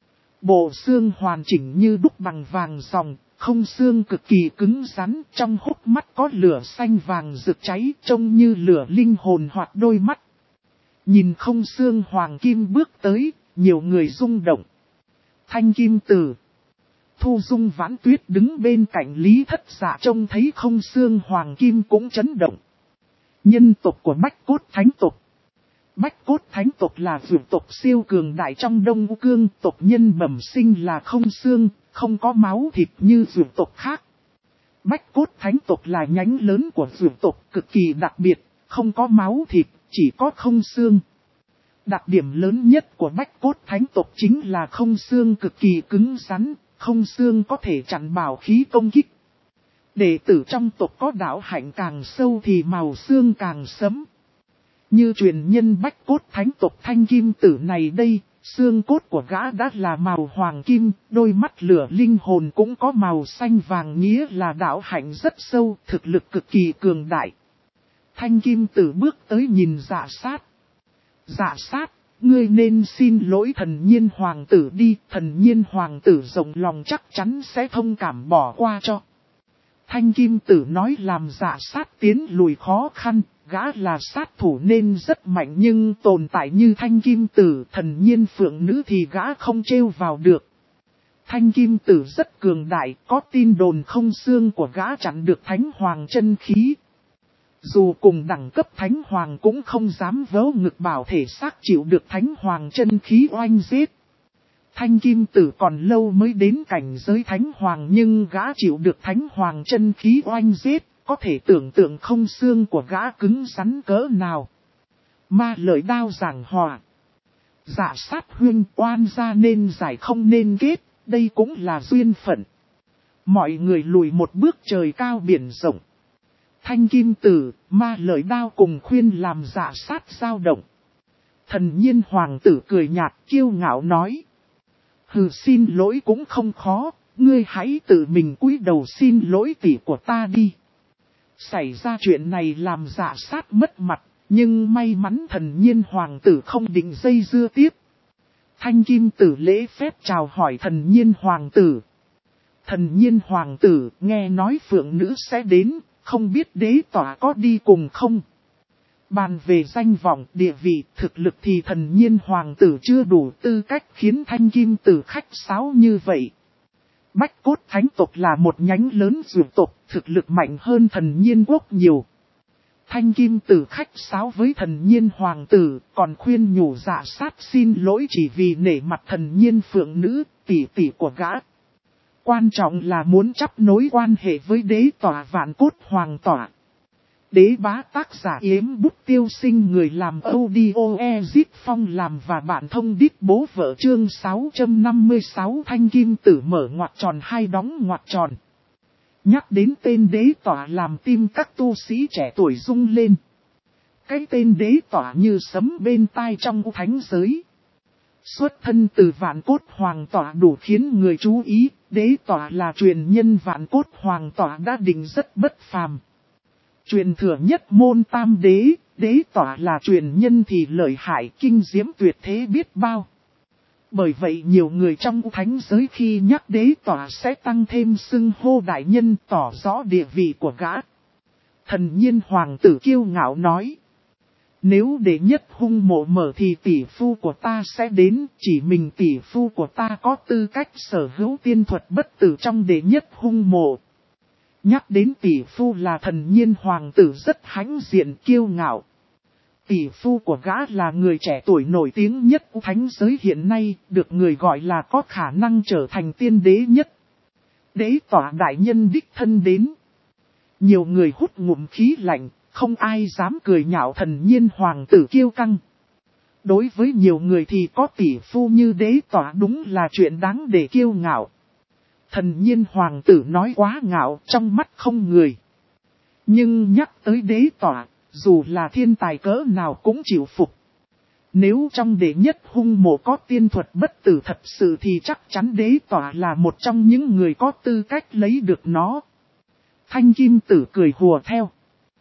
Bộ xương hoàn chỉnh như đúc bằng vàng ròng, không xương cực kỳ cứng rắn, trong hốc mắt có lửa xanh vàng rực cháy, trông như lửa linh hồn hoặc đôi mắt. Nhìn không xương hoàng kim bước tới, nhiều người rung động. Thanh Kim Tử, Thu Dung Vãn Tuyết đứng bên cạnh Lý Thất Dạ trông thấy không xương hoàng kim cũng chấn động. Nhân tộc của Bách Cốt Thánh tộc. Bách Cốt Thánh tộc là vượt tộc siêu cường đại trong Đông U Cương, tộc nhân bẩm sinh là không xương, không có máu thịt như vượt tộc khác. Bách Cốt Thánh tộc là nhánh lớn của vượt tộc cực kỳ đặc biệt, không có máu thịt, chỉ có không xương. Đặc điểm lớn nhất của Bách Cốt Thánh tộc chính là không xương cực kỳ cứng rắn, không xương có thể chặn bảo khí công kích. Đệ tử trong tộc có đạo hạnh càng sâu thì màu xương càng sẫm. Như truyền nhân Bách Cốt Thánh tộc Thanh Kim Tử này đây, xương cốt của gã đã là màu hoàng kim, đôi mắt lửa linh hồn cũng có màu xanh vàng, nghĩa là đạo hạnh rất sâu, thực lực cực kỳ cường đại. Thanh Kim Tử bước tới nhìn Dạ Sát. Dạ Sát, ngươi nên xin lỗi Thần Nhiên Hoàng tử đi, Thần Nhiên Hoàng tử rộng lòng chắc chắn sẽ thông cảm bỏ qua cho. Thanh Kim Tử nói làm Dạ Sát tiến lùi khó khăn, gã là sát thủ nên rất mạnh nhưng tồn tại như Thanh Kim Tử, Thần Nhiên Phượng Nữ thì gã không trêu vào được. Thanh Kim Tử rất cường đại, có tin đồn không xương của gã chặn được Thánh Hoàng chân khí. Dù cùng đẳng cấp Thánh Hoàng cũng không dám vớ ngực bảo thể xác chịu được Thánh Hoàng chân khí oanh giết. Thanh Kim Tử còn lâu mới đến cảnh giới Thánh Hoàng nhưng gã chịu được Thánh Hoàng chân khí oanh giết, có thể tưởng tượng không xương của gã cứng rắn cỡ nào. Ma Lợi Đao giảng hòa. Dạ Sát huynh, oan gia nên giải không nên kết, đây cũng là duyên phận. Mọi người lùi một bước, trời cao biển rộng. Thanh Kim Tử, Ma Lợi Đao cùng khuyên làm Dạ Sát dao động. Thần Nhiên Hoàng tử cười nhạt kiêu ngạo nói. Hừ, xin lỗi cũng không khó, ngươi hãy tự mình cúi đầu xin lỗi tỷ của ta đi. Xảy ra chuyện này làm Dạ Sát mất mặt, nhưng may mắn Thần Nhiên Hoàng tử không định dây dưa tiếp. Thanh Kim Tử lễ phép chào hỏi Thần Nhiên Hoàng tử. Thần Nhiên Hoàng tử nghe nói Phượng Nữ sẽ đến, không biết đế tỏa có đi cùng không? Bàn về danh vọng, địa vị, thực lực thì Thần Nhiên Hoàng tử chưa đủ tư cách khiến Thanh Kim Tử khách sáo như vậy. Bách Cốt Thánh tộc là một nhánh lớn dược tộc, thực lực mạnh hơn Thần Nhiên quốc nhiều. Thanh Kim Tử khách sáo với Thần Nhiên Hoàng tử, còn khuyên nhủ Dạ Sát xin lỗi chỉ vì nể mặt Thần Nhiên Phượng Nữ, tỷ tỷ của gã. Quan trọng là muốn chắp nối quan hệ với đế tỏa Vạn Cốt Hoàng tỏa. Đế bá tác giả Yếm Bút Tiêu Sinh, người làm audio Ezit Phong làm và bạn thông đít bố vợ, chương 656. Thanh Kim Tử mở ngoặc tròn hai đóng ngoặc tròn. Nhắc đến tên đế tỏa làm tim các tu sĩ trẻ tuổi rung lên. Cái tên đế tỏa như sấm bên tai trong thánh giới. Xuất thân từ Vạn Cốt Hoàng tỏa đủ khiến người chú ý, đế tỏa là truyền nhân Vạn Cốt Hoàng tỏa đã định rất bất phàm. Truyền thừa nhất môn tam đế, đế tỏa là truyền nhân thì lợi hại kinh diễm tuyệt thế biết bao. Bởi vậy nhiều người trong thánh giới khi nhắc đế tỏa sẽ tăng thêm xưng hô đại nhân, tỏ rõ địa vị của gã. Thần Nhiên Hoàng tử kiêu ngạo nói. Nếu đệ nhất hung mộ mở thì tỷ phu của ta sẽ đến, chỉ mình tỷ phu của ta có tư cách sở hữu tiên thuật bất tử trong đệ nhất hung mộ. Nhắc đến tỷ phu là Thần Nhiên hoàng tử rất hãnh diện kiêu ngạo. Tỷ phu của gã là người trẻ tuổi nổi tiếng nhất thánh giới hiện nay, được người gọi là có khả năng trở thành tiên đế nhất. Đế tỏa đại nhân đích thân đến. Nhiều người hút ngụm khí lạnh, không ai dám cười nhạo Thần Nhiên hoàng tử kiêu căng. Đối với nhiều người thì có tỷ phu như đế tỏa đúng là chuyện đáng để kiêu ngạo. Thần Nhiên hoàng tử nói quá ngạo, trong mắt không người. Nhưng nhắc tới đế tỏa, dù là thiên tài cỡ nào cũng chịu phục. Nếu trong đệ nhất hung mộ có tiên thuật bất tử thật sự thì chắc chắn đế tỏa là một trong những người có tư cách lấy được nó. Thanh Kim Tử cười hùa theo.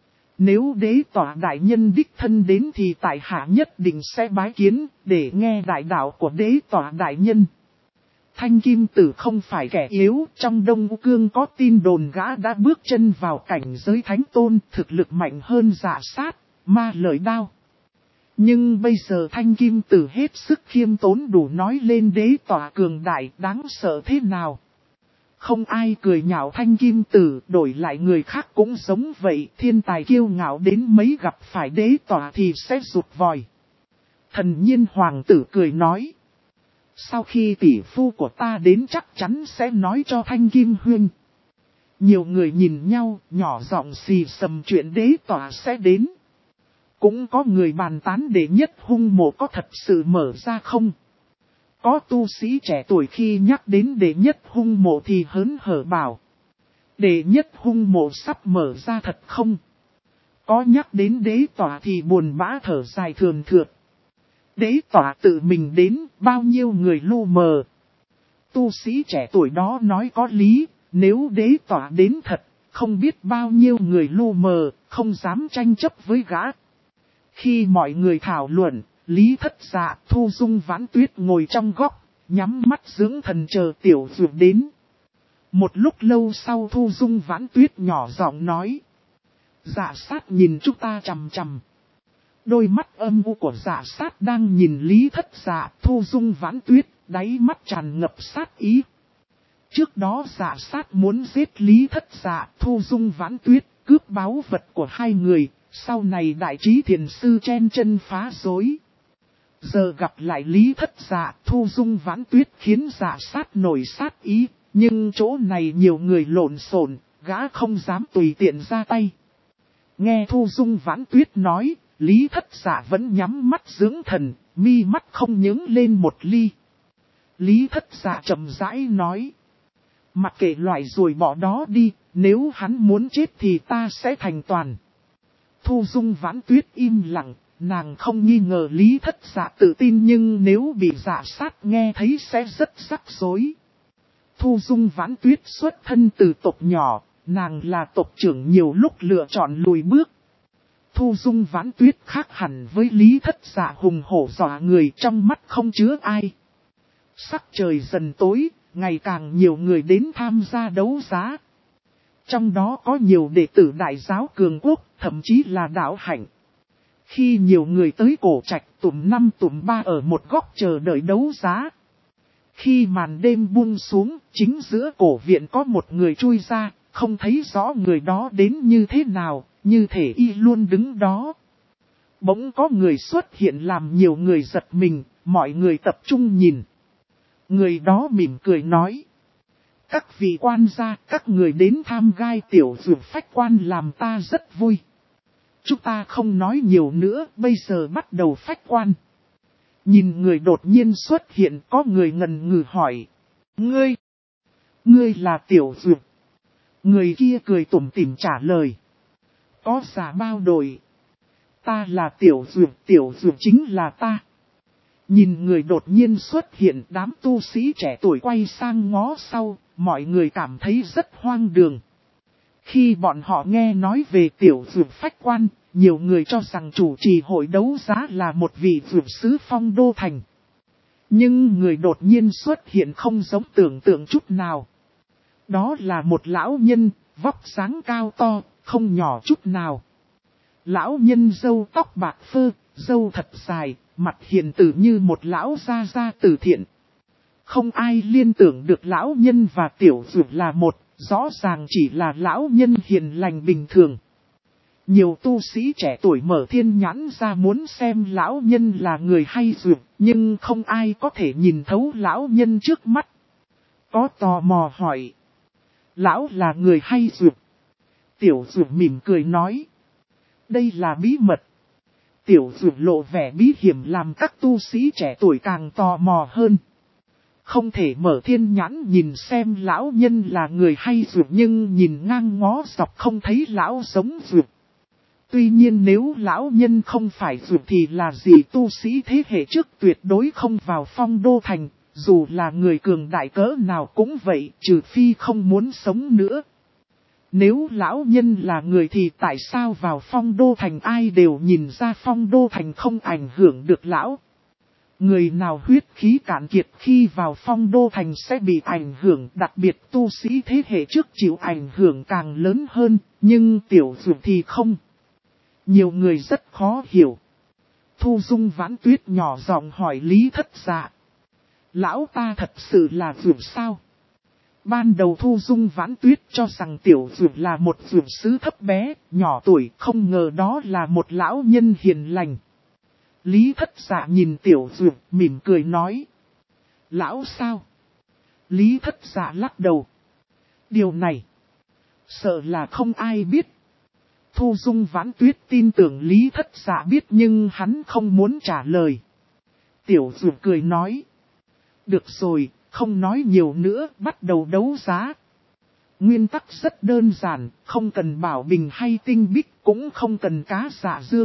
Nếu đế tỏa đại nhân đích thân đến thì tại hạ nhất định sẽ bái kiến để nghe đại đạo của đế tỏa đại nhân. Thanh Kim Tử không phải kẻ yếu, trong Đông U Cương có tin đồn gã đã bước chân vào cảnh giới thánh tôn, thực lực mạnh hơn Dạ Sát, Ma Lợi Đao. Nhưng bây giờ Thanh Kim Tử hết sức khiêm tốn đủ nói lên đế tỏa cường đại đáng sợ thế nào. Không ai cười nhạo Thanh Kim Tử, đổi lại người khác cũng giống vậy, thiên tài kiêu ngạo đến mấy gặp phải đế tỏa thì sẽ rụt vòi. Thần Nhiên hoàng tử cười nói. Sau khi tỷ phu của ta đến chắc chắn sẽ nói cho Thanh Kim Huynh. Nhiều người nhìn nhau, nhỏ giọng xì xầm chuyện đế tỏa sẽ đến. Cũng có người bàn tán đệ nhất hung mộ có thật sự mở ra không? Có tu sĩ trẻ tuổi khi nhắc đến đệ nhất hung mộ thì hớn hở bảo. Đệ nhất hung mộ sắp mở ra thật không? Có nhắc đến đế tỏa thì buồn bã thở dài thường thượt. Đế tỏa tự mình đến, bao nhiêu người lu mờ. Tu sĩ trẻ tuổi đó nói có lý, nếu đế tỏa đến thật, không biết bao nhiêu người lu mờ, không dám tranh chấp với gã. Khi mọi người thảo luận, Lý Thất Dạ, Thu Dung Vãn Tuyết ngồi trong góc, nhắm mắt dưỡng thần chờ Tiểu Dược đến. Một lúc lâu sau Thu Dung Vãn Tuyết nhỏ giọng nói. Dạ Sát nhìn chúng ta chằm chằm. Đôi mắt âm u của Dạ Sát đang nhìn Lý Thất Dạ, Thu Dung Vãn Tuyết, đáy mắt tràn ngập sát ý. Trước đó Dạ Sát muốn giết Lý Thất Dạ, Thu Dung Vãn Tuyết, cướp báu vật của hai người, sau này đại trí thiền sư chen chân phá rối. Giờ gặp lại Lý Thất Dạ, Thu Dung Vãn Tuyết khiến Dạ Sát nổi sát ý, nhưng chỗ này nhiều người lộn xộn, gã không dám tùy tiện ra tay. Nghe Thu Dung Vãn Tuyết nói, Lý Thất Dạ vẫn nhắm mắt dưỡng thần, mi mắt không nhướng lên một ly. Lý Thất Dạ chậm rãi nói. Mặc kệ loại rồi bỏ đó đi, nếu hắn muốn chết thì ta sẽ thành toàn. Thu Dung Vãn Tuyết im lặng, nàng không nghi ngờ Lý Thất Dạ tự tin nhưng nếu bị Dạ Sát nghe thấy sẽ rất rắc rối. Thu Dung Vãn Tuyết xuất thân từ tộc nhỏ, nàng là tộc trưởng nhiều lúc lựa chọn lùi bước. Thu Dung Vãn Tuyết khác hẳn với Lý Thất Dạ hùng hổ dọa người trong mắt không chứa ai. Sắc trời dần tối, ngày càng nhiều người đến tham gia đấu giá. Trong đó có nhiều đệ tử Đại giáo Cường Quốc, thậm chí là đạo hạnh. Khi nhiều người tới cổ trạch tụm 5 tụm 3 ở một góc chờ đợi đấu giá. Khi màn đêm buông xuống, chính giữa cổ viện có một người chui ra, không thấy rõ người đó đến như thế nào, như thể y luôn đứng đó. Bỗng có người xuất hiện làm nhiều người giật mình, mọi người tập trung nhìn. Người đó mỉm cười nói. Các vị quan gia, các người đến tham gai tiểu dược phách quan làm ta rất vui. Chúng ta không nói nhiều nữa, bây giờ bắt đầu phách quan. Nhìn người đột nhiên xuất hiện, có người ngần ngừ hỏi. Ngươi là tiểu dược. Người kia cười tủm tỉm trả lời. Có giả bao đổi. Ta là tiểu dược chính là ta. Nhìn người đột nhiên xuất hiện, đám tu sĩ trẻ tuổi quay sang ngó sau, mọi người cảm thấy rất hoang đường. Khi bọn họ nghe nói về tiểu dược phách quan, nhiều người cho rằng chủ trì hội đấu giá là một vị dược sứ Phong Đô Thành. Nhưng người đột nhiên xuất hiện không giống tưởng tượng chút nào. Đó là một lão nhân, vóc dáng cao to, không nhỏ chút nào. Lão nhân râu tóc bạc phơ, râu thật dài, mặt hiền tử như một lão gia từ thiện. Không ai liên tưởng được lão nhân và tiểu dược là một, rõ ràng chỉ là lão nhân hiền lành bình thường. Nhiều tu sĩ trẻ tuổi mở thiên nhãn ra muốn xem lão nhân là người hay dược, nhưng không ai có thể nhìn thấu lão nhân trước mắt. Có tò mò hỏi. Lão là người hay dược? Tiểu dược mỉm cười nói. Đây là bí mật. Tiểu dược lộ vẻ bí hiểm làm các tu sĩ trẻ tuổi càng tò mò hơn. Không thể mở thiên nhãn nhìn xem lão nhân là người hay dược, nhưng nhìn ngang ngó dọc không thấy lão giống dược. Tuy nhiên nếu lão nhân không phải dược thì là gì tu sĩ thế hệ trước tuyệt đối không vào Phong Đô Thành, dù là người cường đại cỡ nào cũng vậy, trừ phi không muốn sống nữa. Nếu lão nhân là người thì tại sao vào Phong Đô Thành ai đều nhìn ra Phong Đô Thành không ảnh hưởng được lão? Người nào huyết khí cạn kiệt khi vào Phong Đô Thành sẽ bị ảnh hưởng, đặc biệt tu sĩ thế hệ trước chịu ảnh hưởng càng lớn hơn, nhưng tiểu dược thì không. Nhiều người rất khó hiểu. Thu Dung Vãn Tuyết nhỏ giọng hỏi Lý Thất Dạ. Lão ta thật sự là dược sao? Ban đầu Thu Dung Vãn Tuyết cho rằng tiểu dược là một dược sứ thấp bé, nhỏ tuổi, không ngờ đó là một lão nhân hiền lành. Lý Thất Dạ nhìn tiểu dược, mỉm cười nói. Lão sao? Lý Thất Dạ lắc đầu. Điều này, sợ là không ai biết. Thu Dung Vãn Tuyết tin tưởng Lý Thất Dạ biết nhưng hắn không muốn trả lời. Tiểu dược cười nói. Được rồi, không nói nhiều nữa, bắt đầu đấu giá. Nguyên tắc rất đơn giản, không cần bảo bình hay tinh bích, cũng không cần cá dạ dương.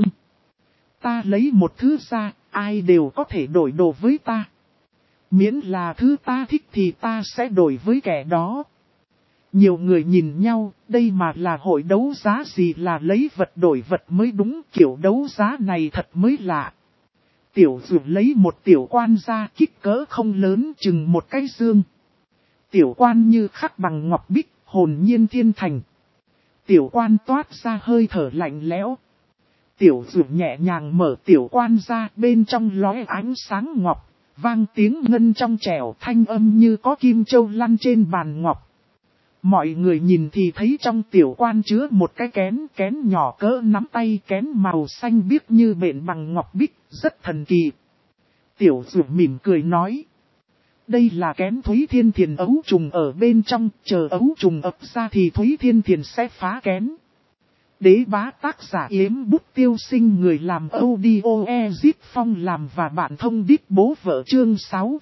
Ta lấy một thứ ra, ai đều có thể đổi đồ với ta. Miễn là thứ ta thích thì ta sẽ đổi với kẻ đó. Nhiều người nhìn nhau, đây mà là hội đấu giá gì là lấy vật đổi vật mới đúng, kiểu đấu giá này thật mới lạ. Tiểu dược lấy một tiểu quan ra kích cỡ không lớn chừng một cái dương. Tiểu quan như khắc bằng ngọc bích, hồn nhiên thiên thành. Tiểu quan toát ra hơi thở lạnh lẽo. Tiểu dược nhẹ nhàng mở tiểu quan ra, bên trong lóe ánh sáng ngọc, vang tiếng ngân trong trẻo, thanh âm như có kim châu lăn trên bàn ngọc. Mọi người nhìn thì thấy trong tiểu quan chứa một cái kén nhỏ cỡ nắm tay, kén màu xanh biếc như bện bằng ngọc bích, rất thần kỳ. Tiểu dược mỉm cười nói. Đây là kén Thúy Thiên Thiền ấu trùng ở bên trong, chờ ấu trùng ập ra thì Thúy Thiên Thiền sẽ phá kén. Đế bá tác giả Yếm Bút Tiêu Sinh, người làm audio Ezit Phong làm và bạn thông đít bố vợ, chương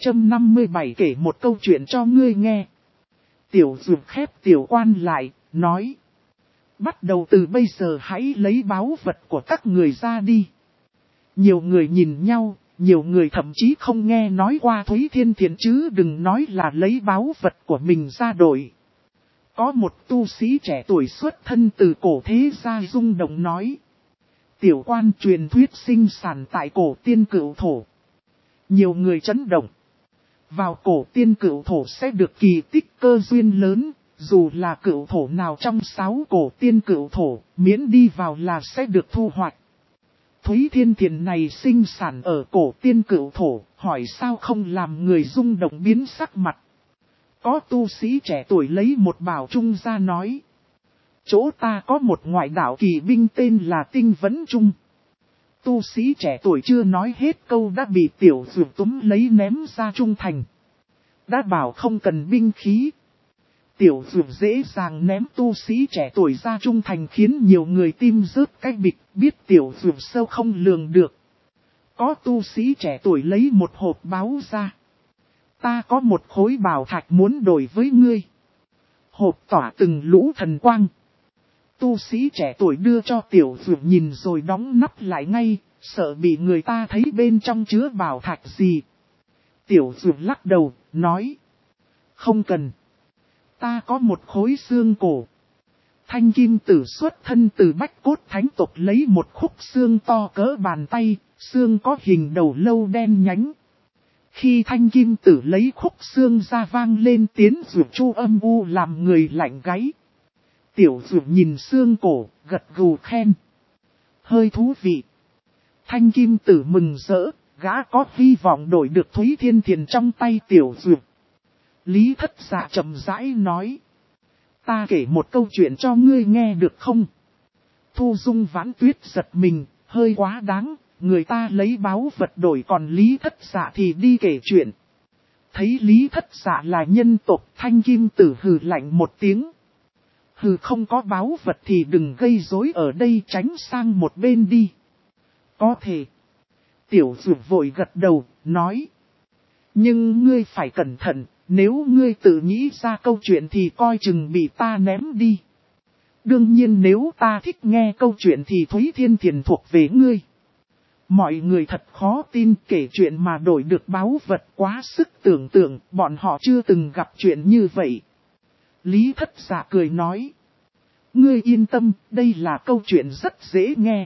657 kể một câu chuyện cho ngươi nghe. Tiểu dược khép tiểu quan lại, nói. Bắt đầu từ bây giờ hãy lấy báu vật của các người ra đi. Nhiều người nhìn nhau, nhiều người thậm chí không nghe nói qua Thúy Thiên Thiền chứ đừng nói là lấy báu vật của mình ra đổi. Có một tu sĩ trẻ tuổi xuất thân từ cổ thế gia rung động nói. Tiểu quan truyền thuyết sinh sản tại cổ tiên cửu thổ. Nhiều người chấn động. Vào cổ tiên cửu thổ sẽ được kỳ tích cơ duyên lớn, dù là cửu thổ nào trong 6 cổ tiên cửu thổ, miễn đi vào là sẽ được thu hoạch. Thúy Thiên Thiền này sinh sản ở cổ tiên cửu thổ, hỏi sao không làm người rung động biến sắc mặt. Có tu sĩ trẻ tuổi lấy một bảo trung ra nói. Chỗ ta có một ngoại đạo kỳ binh tên là Tinh Vấn Trung. Tu sĩ trẻ tuổi chưa nói hết câu đã bị tiểu dược túm lấy ném ra trung thành. Đã bảo không cần binh khí. Tiểu dược dễ dàng ném tu sĩ trẻ tuổi ra trung thành khiến nhiều người tim rớt cái bịch, biết tiểu dược sâu không lường được. Có tu sĩ trẻ tuổi lấy một hộp báu ra. Ta có một khối bảo thạch muốn đổi với ngươi. Hộp tỏa từng lũ thần quang. Tu sĩ trẻ tuổi đưa cho tiểu dược nhìn rồi đóng nắp lại ngay, sợ bị người ta thấy bên trong chứa bảo thạch gì. Tiểu dược lắc đầu, nói. Không cần. Ta có một khối xương cổ. Thanh kim tử xuất thân từ Bách Cốt Thánh tộc lấy một khúc xương to cỡ bàn tay, xương có hình đầu lâu đen nhánh. Khi thanh kim tử lấy khúc xương ra vang lên tiếng dược chu âm u làm người lạnh gáy. Tiểu dược nhìn xương cổ, gật gù khen. Hơi thú vị. Thanh kim tử mừng rỡ, gã có hy vọng đổi được Thúy Thiên Thiền trong tay tiểu dược. Lý Thất Dạ chậm rãi nói. Ta kể một câu chuyện cho ngươi nghe được không? Thu Dung Vãn Tuyết giật mình, hơi quá đáng, người ta lấy báu vật đổi còn Lý Thất Dạ thì đi kể chuyện. Thấy Lý Thất Dạ là nhân tộc, Thanh Kim Tử hừ lạnh một tiếng. Hừ, không có báu vật thì đừng gây rối ở đây, tránh sang một bên đi. Có thể. Tiểu Dược vội gật đầu, nói. Nhưng ngươi phải cẩn thận, nếu ngươi tự nghĩ ra câu chuyện thì coi chừng bị ta ném đi. Đương nhiên nếu ta thích nghe câu chuyện thì Thúy Thiên Thiền thuộc về ngươi. Mọi người thật khó tin, kể chuyện mà đổi được báu vật, quá sức tưởng tượng, bọn họ chưa từng gặp chuyện như vậy. Lý Thất Dạ cười nói. Ngươi yên tâm, đây là câu chuyện rất dễ nghe.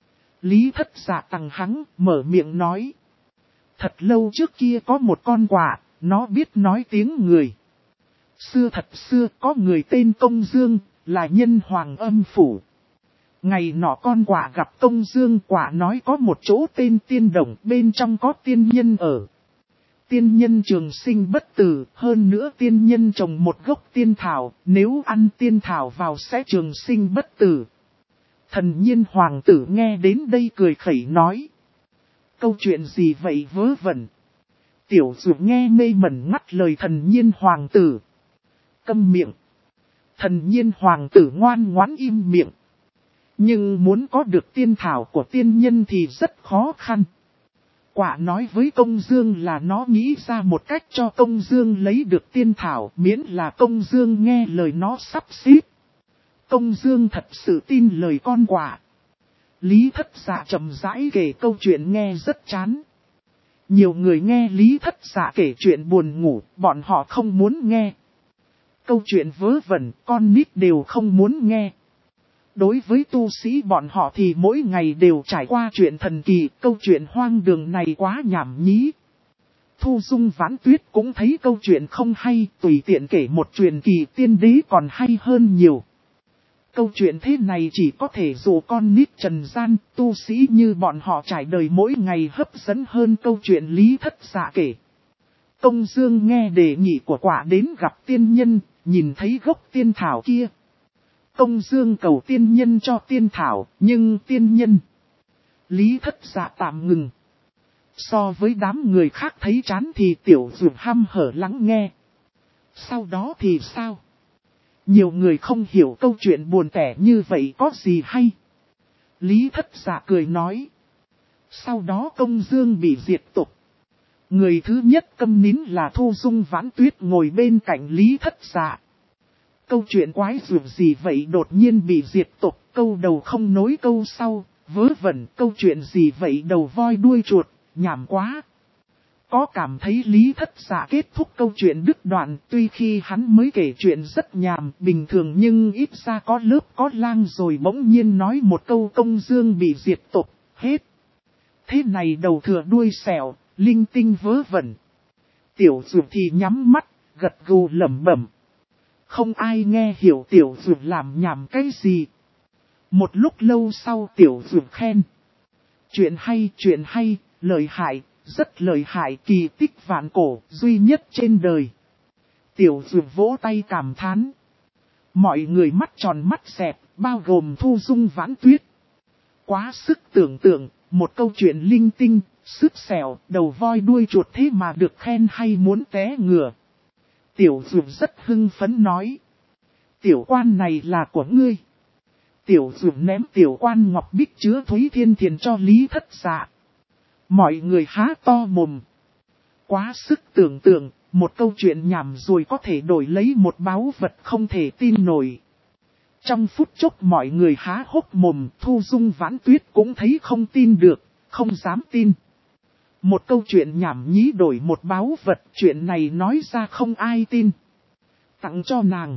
Lý Thất Dạ tằng hắng, mở miệng nói. Thật lâu trước kia có một con quạ, nó biết nói tiếng người. Xưa thật xưa có người tên Công Dương, là nhân hoàng âm phủ. Ngày nọ con quạ gặp Công Dương, quạ nói có một chỗ tên Tiên Đồng, bên trong có tiên nhân ở. Tiên nhân trường sinh bất tử, hơn nữa tiên nhân trồng một gốc tiên thảo, nếu ăn tiên thảo vào sẽ trường sinh bất tử. Thần Nhiên hoàng tử nghe đến đây cười khẩy nói. Câu chuyện gì vậy vớ vẩn? Tiểu Dụ nghe ngây mẩn ngắt lời Thần Nhiên hoàng tử. Câm miệng. Thần Nhiên hoàng tử ngoan ngoãn im miệng. Nhưng muốn có được tiên thảo của tiên nhân thì rất khó khăn. Quạ nói với Công Dương là nó nghĩ ra một cách cho Công Dương lấy được tiên thảo, miễn là Công Dương nghe lời nó sắp xếp. Công Dương thật sự tin lời con quạ. Lý Thất Dạ chậm rãi kể câu chuyện nghe rất chán. Nhiều người nghe Lý Thất Dạ kể chuyện buồn ngủ, bọn họ không muốn nghe. Câu chuyện vớ vẩn, con nít đều không muốn nghe. Đối với tu sĩ bọn họ thì mỗi ngày đều trải qua chuyện thần kỳ, câu chuyện hoang đường này quá nhảm nhí. Thu Dung Vãn Tuyết cũng thấy câu chuyện không hay, tùy tiện kể một truyền kỳ tiên đế còn hay hơn nhiều. Câu chuyện thế này chỉ có thể dụ con nít trần gian, tu sĩ như bọn họ trải đời mỗi ngày hấp dẫn hơn câu chuyện Lý Thất Dạ kể. Công Dương nghe đề nghị của quạ đến gặp tiên nhân, nhìn thấy gốc tiên thảo kia. Công Dương cầu tiên nhân cho tiên thảo, nhưng tiên nhân. Lý Thất Dạ tạm ngừng. So với đám người khác thấy chán thì Tiểu Dụ hăm hở lắng nghe. Sau đó thì sao? Nhiều người không hiểu câu chuyện buồn tẻ như vậy có gì hay. Lý Thất Dạ cười nói. Sau đó Công Dương bị diệt tộc. Người thứ nhất câm nín là Thu Dung Vãn Tuyết ngồi bên cạnh Lý Thất Dạ. Câu chuyện quái dường gì vậy đột nhiên bị diệt tộc, câu đầu không nối câu sau, vớ vẩn câu chuyện gì vậy đầu voi đuôi chuột, nhảm quá. Có cảm thấy Lý Thất Dạ kết thúc câu chuyện đứt đoạn, tuy khi hắn mới kể chuyện rất nhàm, bình thường nhưng ít ra có lớp có lang rồi bỗng nhiên nói một câu Công Dương bị diệt tộc, hết. Thế này đầu thừa đuôi xẻo, linh tinh vớ vẩn. Tiểu Dụ thì nhắm mắt, gật gù lẩm bẩm. Không ai nghe hiểu Tiểu Dụ làm nhảm cái gì. Một lúc lâu sau Tiểu Dụ khen. Chuyện hay, lợi hại, rất lợi hại, kỳ tích vạn cổ, duy nhất trên đời. Tiểu Dụ vỗ tay cảm thán. Mọi người mắt tròn mắt xẹp, bao gồm Thu Dung Vãn Tuyết. Quá sức tưởng tượng, một câu chuyện linh tinh, sức xẻo, đầu voi đuôi chuột thế mà được khen hay muốn té ngửa. Tiểu Dụ rất hưng phấn nói. Tiểu quan này là của ngươi. Tiểu Dụ ném tiểu quan ngọc bích chứa Thúy Thiên Thiền cho Lý Thất Dạ. Mọi người há to mồm. Quá sức tưởng tượng, một câu chuyện nhảm rồi có thể đổi lấy một báu vật không thể tin nổi. Trong phút chốc mọi người há hốc mồm, Thu Dung Vãn Tuyết cũng thấy không tin được, không dám tin. Một câu chuyện nhảm nhí đổi một báu vật, chuyện này nói ra không ai tin. Tặng cho nàng.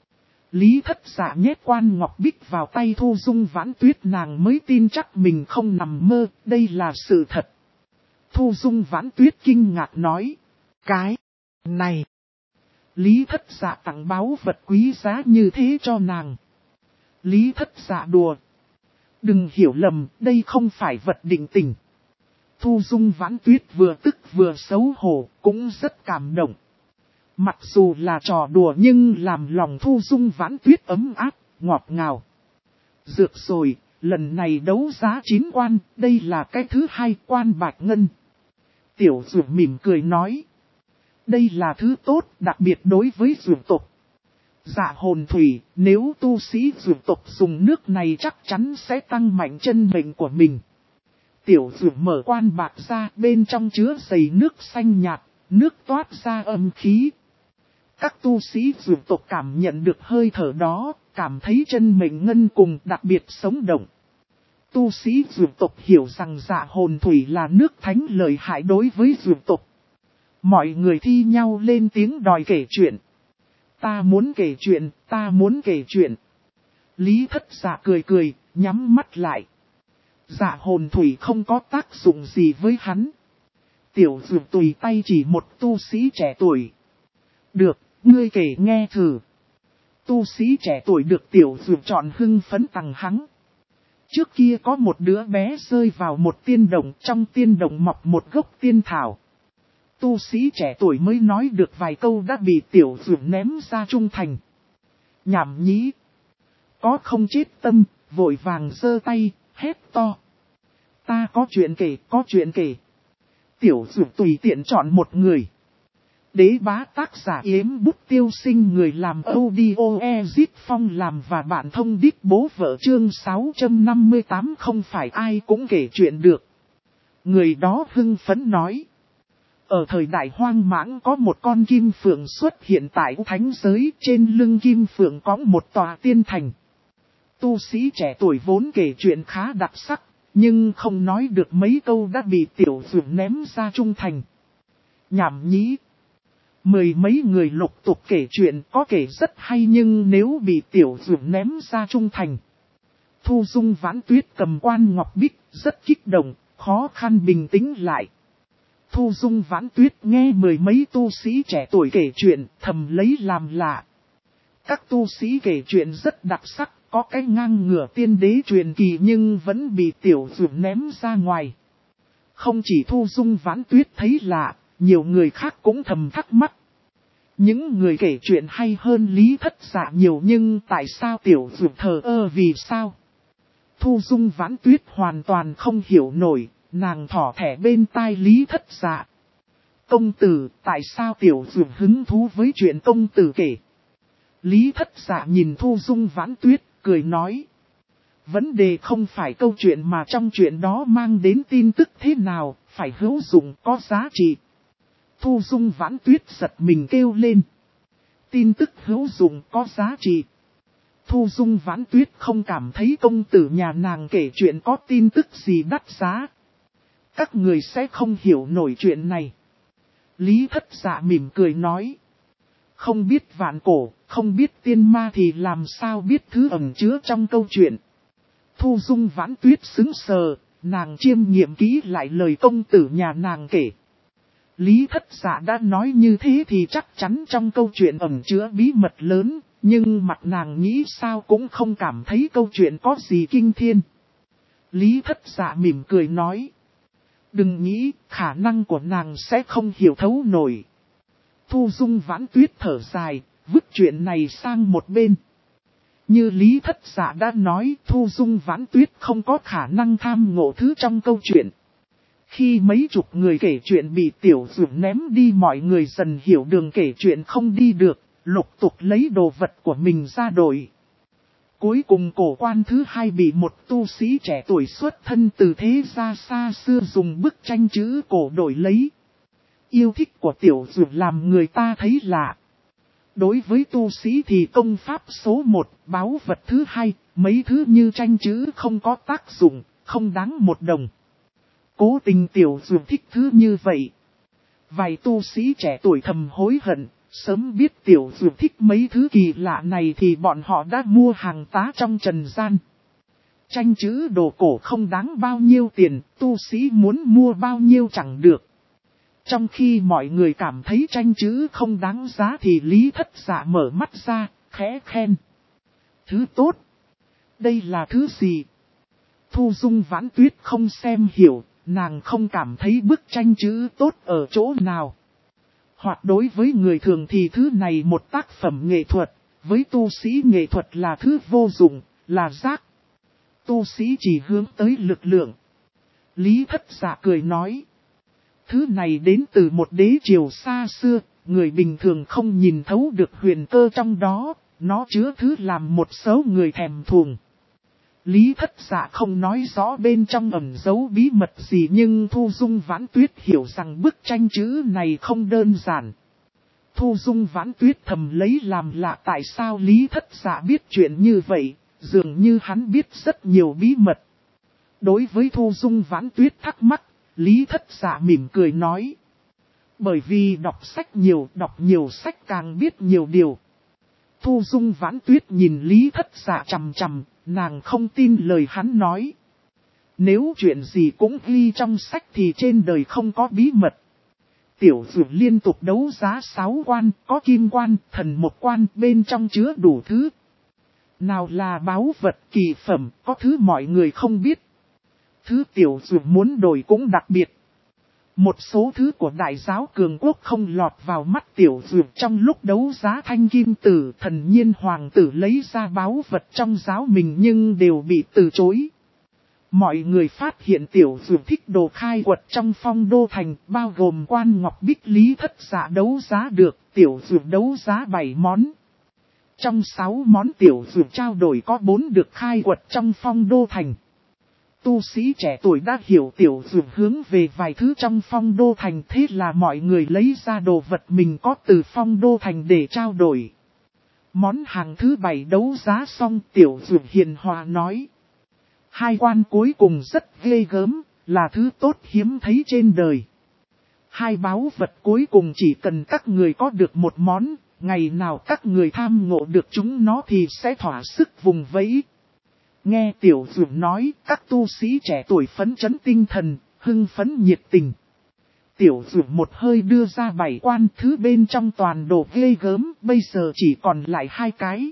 Lý Thất Dạ nhét quan ngọc bích vào tay Thu Dung Vãn Tuyết, nàng mới tin chắc mình không nằm mơ, đây là sự thật. Thu Dung Vãn Tuyết kinh ngạc nói. Cái này. Lý Thất Dạ tặng báu vật quý giá như thế cho nàng. Lý Thất Dạ đùa. Đừng hiểu lầm, đây không phải vật định tình. Thu Dung Vãn Tuyết vừa tức vừa xấu hổ, cũng rất cảm động. Mặc dù là trò đùa nhưng làm lòng Thu Dung Vãn Tuyết ấm áp, ngọt ngào. Dược rồi, lần này đấu giá 9 quan, đây là cái thứ 2 quan bạch ngân. Tiểu Dược mỉm cười nói. Đây là thứ tốt, đặc biệt đối với dược tộc. Dạ hồn thủy, nếu tu sĩ dược tộc dùng nước này chắc chắn sẽ tăng mạnh chân mệnh của mình. Tiểu Dược mở quan bạc ra, bên trong chứa đầy nước xanh nhạt, nước toát ra âm khí. Các tu sĩ dược tộc cảm nhận được hơi thở đó, cảm thấy chân mệnh ngân cùng đặc biệt sống động. Tu sĩ dược tộc hiểu rằng dạ hồn thủy là nước thánh lợi hại đối với dược tộc. Mọi người thi nhau lên tiếng đòi kể chuyện. Ta muốn kể chuyện, ta muốn kể chuyện. Lý Thất Dạ cười cười, nhắm mắt lại. Dạ hồn thủy không có tác dụng gì với hắn. Tiểu Dược tùy tay chỉ một tu sĩ trẻ tuổi. Được, ngươi kể nghe thử. Tu sĩ trẻ tuổi được Tiểu Dược chọn hưng phấn tằng hắng. Trước kia có một đứa bé rơi vào một tiên đồng, trong tiên đồng mọc một gốc tiên thảo. Tu sĩ trẻ tuổi mới nói được vài câu đã bị Tiểu Dược ném ra trung thành. Nhảm nhí. Có không chết tâm, vội vàng giơ tay, hét to. Ta có chuyện kể, có chuyện kể. Tiểu Dược tùy tiện chọn một người. Đế bá tác giả Yếm Bút Tiêu Sinh, người làm audio Ezit Phong làm và bạn thông đít bố vợ chương 658. Không phải ai cũng kể chuyện được. Người đó hưng phấn nói. Ở thời đại hoang mãng có một con kim phượng xuất hiện tại thánh giới, trên lưng kim phượng có một tòa tiên thành. Tu sĩ trẻ tuổi vốn kể chuyện khá đặc sắc, nhưng không nói được mấy câu đã bị Tiểu Dược ném ra trung thành. Nhảm nhí. Mười mấy người lục tục kể chuyện, có kể rất hay nhưng nếu bị Tiểu Dược ném ra trung thành. Thu Dung Vãn Tuyết cầm quan ngọc bích, rất kích động, khó khăn bình tĩnh lại. Thu Dung Vãn Tuyết nghe mười mấy tu sĩ trẻ tuổi kể chuyện, thầm lấy làm lạ. Các tu sĩ kể chuyện rất đặc sắc, có cái ngang ngửa tiên đế truyền kỳ nhưng vẫn bị Tiểu Dược ném ra ngoài. Không chỉ Thu Dung Vãn Tuyết thấy lạ, nhiều người khác cũng thầm thắc mắc. Những người kể chuyện hay hơn Lý Thất Dạ nhiều nhưng tại sao Tiểu Dược thờ ơ vì sao? Thu Dung Vãn Tuyết hoàn toàn không hiểu nổi, nàng thỏ thẻ bên tai Lý Thất Dạ. Công tử, tại sao Tiểu Dược hứng thú với chuyện công tử kể? Lý Thất Dạ nhìn Thu Dung Vãn Tuyết, cười nói. Vấn đề không phải câu chuyện mà trong chuyện đó mang đến tin tức thế nào, phải hữu dụng có giá trị. Thu Dung Vãn Tuyết giật mình kêu lên. Tin tức hữu dụng có giá trị. Thu Dung Vãn Tuyết không cảm thấy công tử nhà nàng kể chuyện có tin tức gì đắt giá. Các người sẽ không hiểu nổi chuyện này. Lý Thất Dạ mỉm cười nói. Không biết vạn cổ, không biết tiên ma thì làm sao biết thứ ẩn chứa trong câu chuyện. Thu Dung Vãn Tuyết sững sờ, nàng chiêm nghiệm kỹ lại lời công tử nhà nàng kể. Lý Thất Dạ đã nói như thế thì chắc chắn trong câu chuyện ẩn chứa bí mật lớn, nhưng mặt nàng nghĩ sao cũng không cảm thấy câu chuyện có gì kinh thiên. Lý Thất Dạ mỉm cười nói. Đừng nghĩ, khả năng của nàng sẽ không hiểu thấu nổi. Thu Dung Vãn Tuyết thở dài, vứt chuyện này sang một bên. Như Lý Thất Dạ đã nói, Thu Dung Vãn Tuyết không có khả năng tham ngộ thứ trong câu chuyện. Khi mấy chục người kể chuyện bị Tiểu Dược ném đi, mọi người dần hiểu đường kể chuyện không đi được, lục tục lấy đồ vật của mình ra đổi. Cuối cùng cổ quan thứ hai bị một tu sĩ trẻ tuổi xuất thân từ thế gia xa xưa dùng bức tranh chữ cổ đổi lấy. Yêu thích của Tiểu Dược làm người ta thấy lạ. Đối với tu sĩ thì công pháp số 1, báu vật thứ 2, mấy thứ như tranh chữ không có tác dụng, không đáng một đồng. Cố tình Tiểu Dược thích thứ như vậy. Vài tu sĩ trẻ tuổi thầm hối hận, sớm biết Tiểu Dược thích mấy thứ kỳ lạ này thì bọn họ đã mua hàng tá trong trần gian. Tranh chữ đồ cổ không đáng bao nhiêu tiền, tu sĩ muốn mua bao nhiêu chẳng được. Trong khi mọi người cảm thấy tranh chữ không đáng giá thì Lý Thất Dạ mở mắt ra, khẽ khen. Thứ tốt. Đây là thứ gì? Thu Dung Vãn Tuyết không xem hiểu, nàng không cảm thấy bức tranh chữ tốt ở chỗ nào. Hoặc đối với người thường thì thứ này một tác phẩm nghệ thuật, với tu sĩ nghệ thuật là thứ vô dụng, là rác. Tu sĩ chỉ hướng tới lực lượng. Lý Thất Dạ cười nói. Thứ này đến từ một đế triều xa xưa, người bình thường không nhìn thấu được huyền cơ trong đó, nó chứa thứ làm một số người thèm thuồng. Lý Thất Dạ không nói rõ bên trong ẩn giấu bí mật gì, nhưng Thu Dung Vãn Tuyết hiểu rằng bức tranh chữ này không đơn giản. Thu Dung Vãn Tuyết thầm lấy làm lạ tại sao Lý Thất Dạ biết chuyện như vậy, dường như hắn biết rất nhiều bí mật. Đối với Thu Dung Vãn Tuyết thắc mắc, Lý Thất Dạ mỉm cười nói. Bởi vì đọc nhiều sách càng biết nhiều điều. Thu Dung Vãn Tuyết nhìn Lý Thất Dạ chằm chằm, nàng không tin lời hắn nói. Nếu chuyện gì cũng ghi trong sách thì trên đời không có bí mật. Tiểu Dược liên tục đấu giá 6 quan, có kim quan, thần một quan, bên trong chứa đủ thứ. Nào là báu vật kỳ phẩm, có thứ mọi người không biết. Thứ Tiểu Dược muốn đổi cũng đặc biệt. Một số thứ của đại giáo cường quốc không lọt vào mắt Tiểu Dược. Trong lúc đấu giá thanh kim tử, thần nhiên hoàng tử lấy ra báu vật trong giáo mình nhưng đều bị từ chối. Mọi người phát hiện Tiểu Dược thích đồ khai quật trong Phong Đô Thành, bao gồm quan ngọc bích Lý Thất Dạ đấu giá được, Tiểu Dược đấu giá 7 món. Trong 6 món Tiểu Dược trao đổi có 4 được khai quật trong Phong Đô Thành. Tu sĩ trẻ tuổi đã hiểu Tiểu Dược hướng về vài thứ trong Phong Đô Thành, thế là mọi người lấy ra đồ vật mình có từ Phong Đô Thành để trao đổi. Món hàng thứ 7 đấu giá xong, Tiểu Dược hiền hòa nói. 2 quan cuối cùng rất ghê gớm, là thứ tốt hiếm thấy trên đời. 2 báu vật cuối cùng chỉ cần các người có được một món, ngày nào các người tham ngộ được chúng nó thì sẽ thỏa sức vùng vẫy. Nghe Tiểu Dược nói, các tu sĩ trẻ tuổi phấn chấn tinh thần, hưng phấn nhiệt tình. Tiểu Dược một hơi đưa ra 7 quan, thứ bên trong toàn đồ ghê gớm, bây giờ chỉ còn lại 2 cái.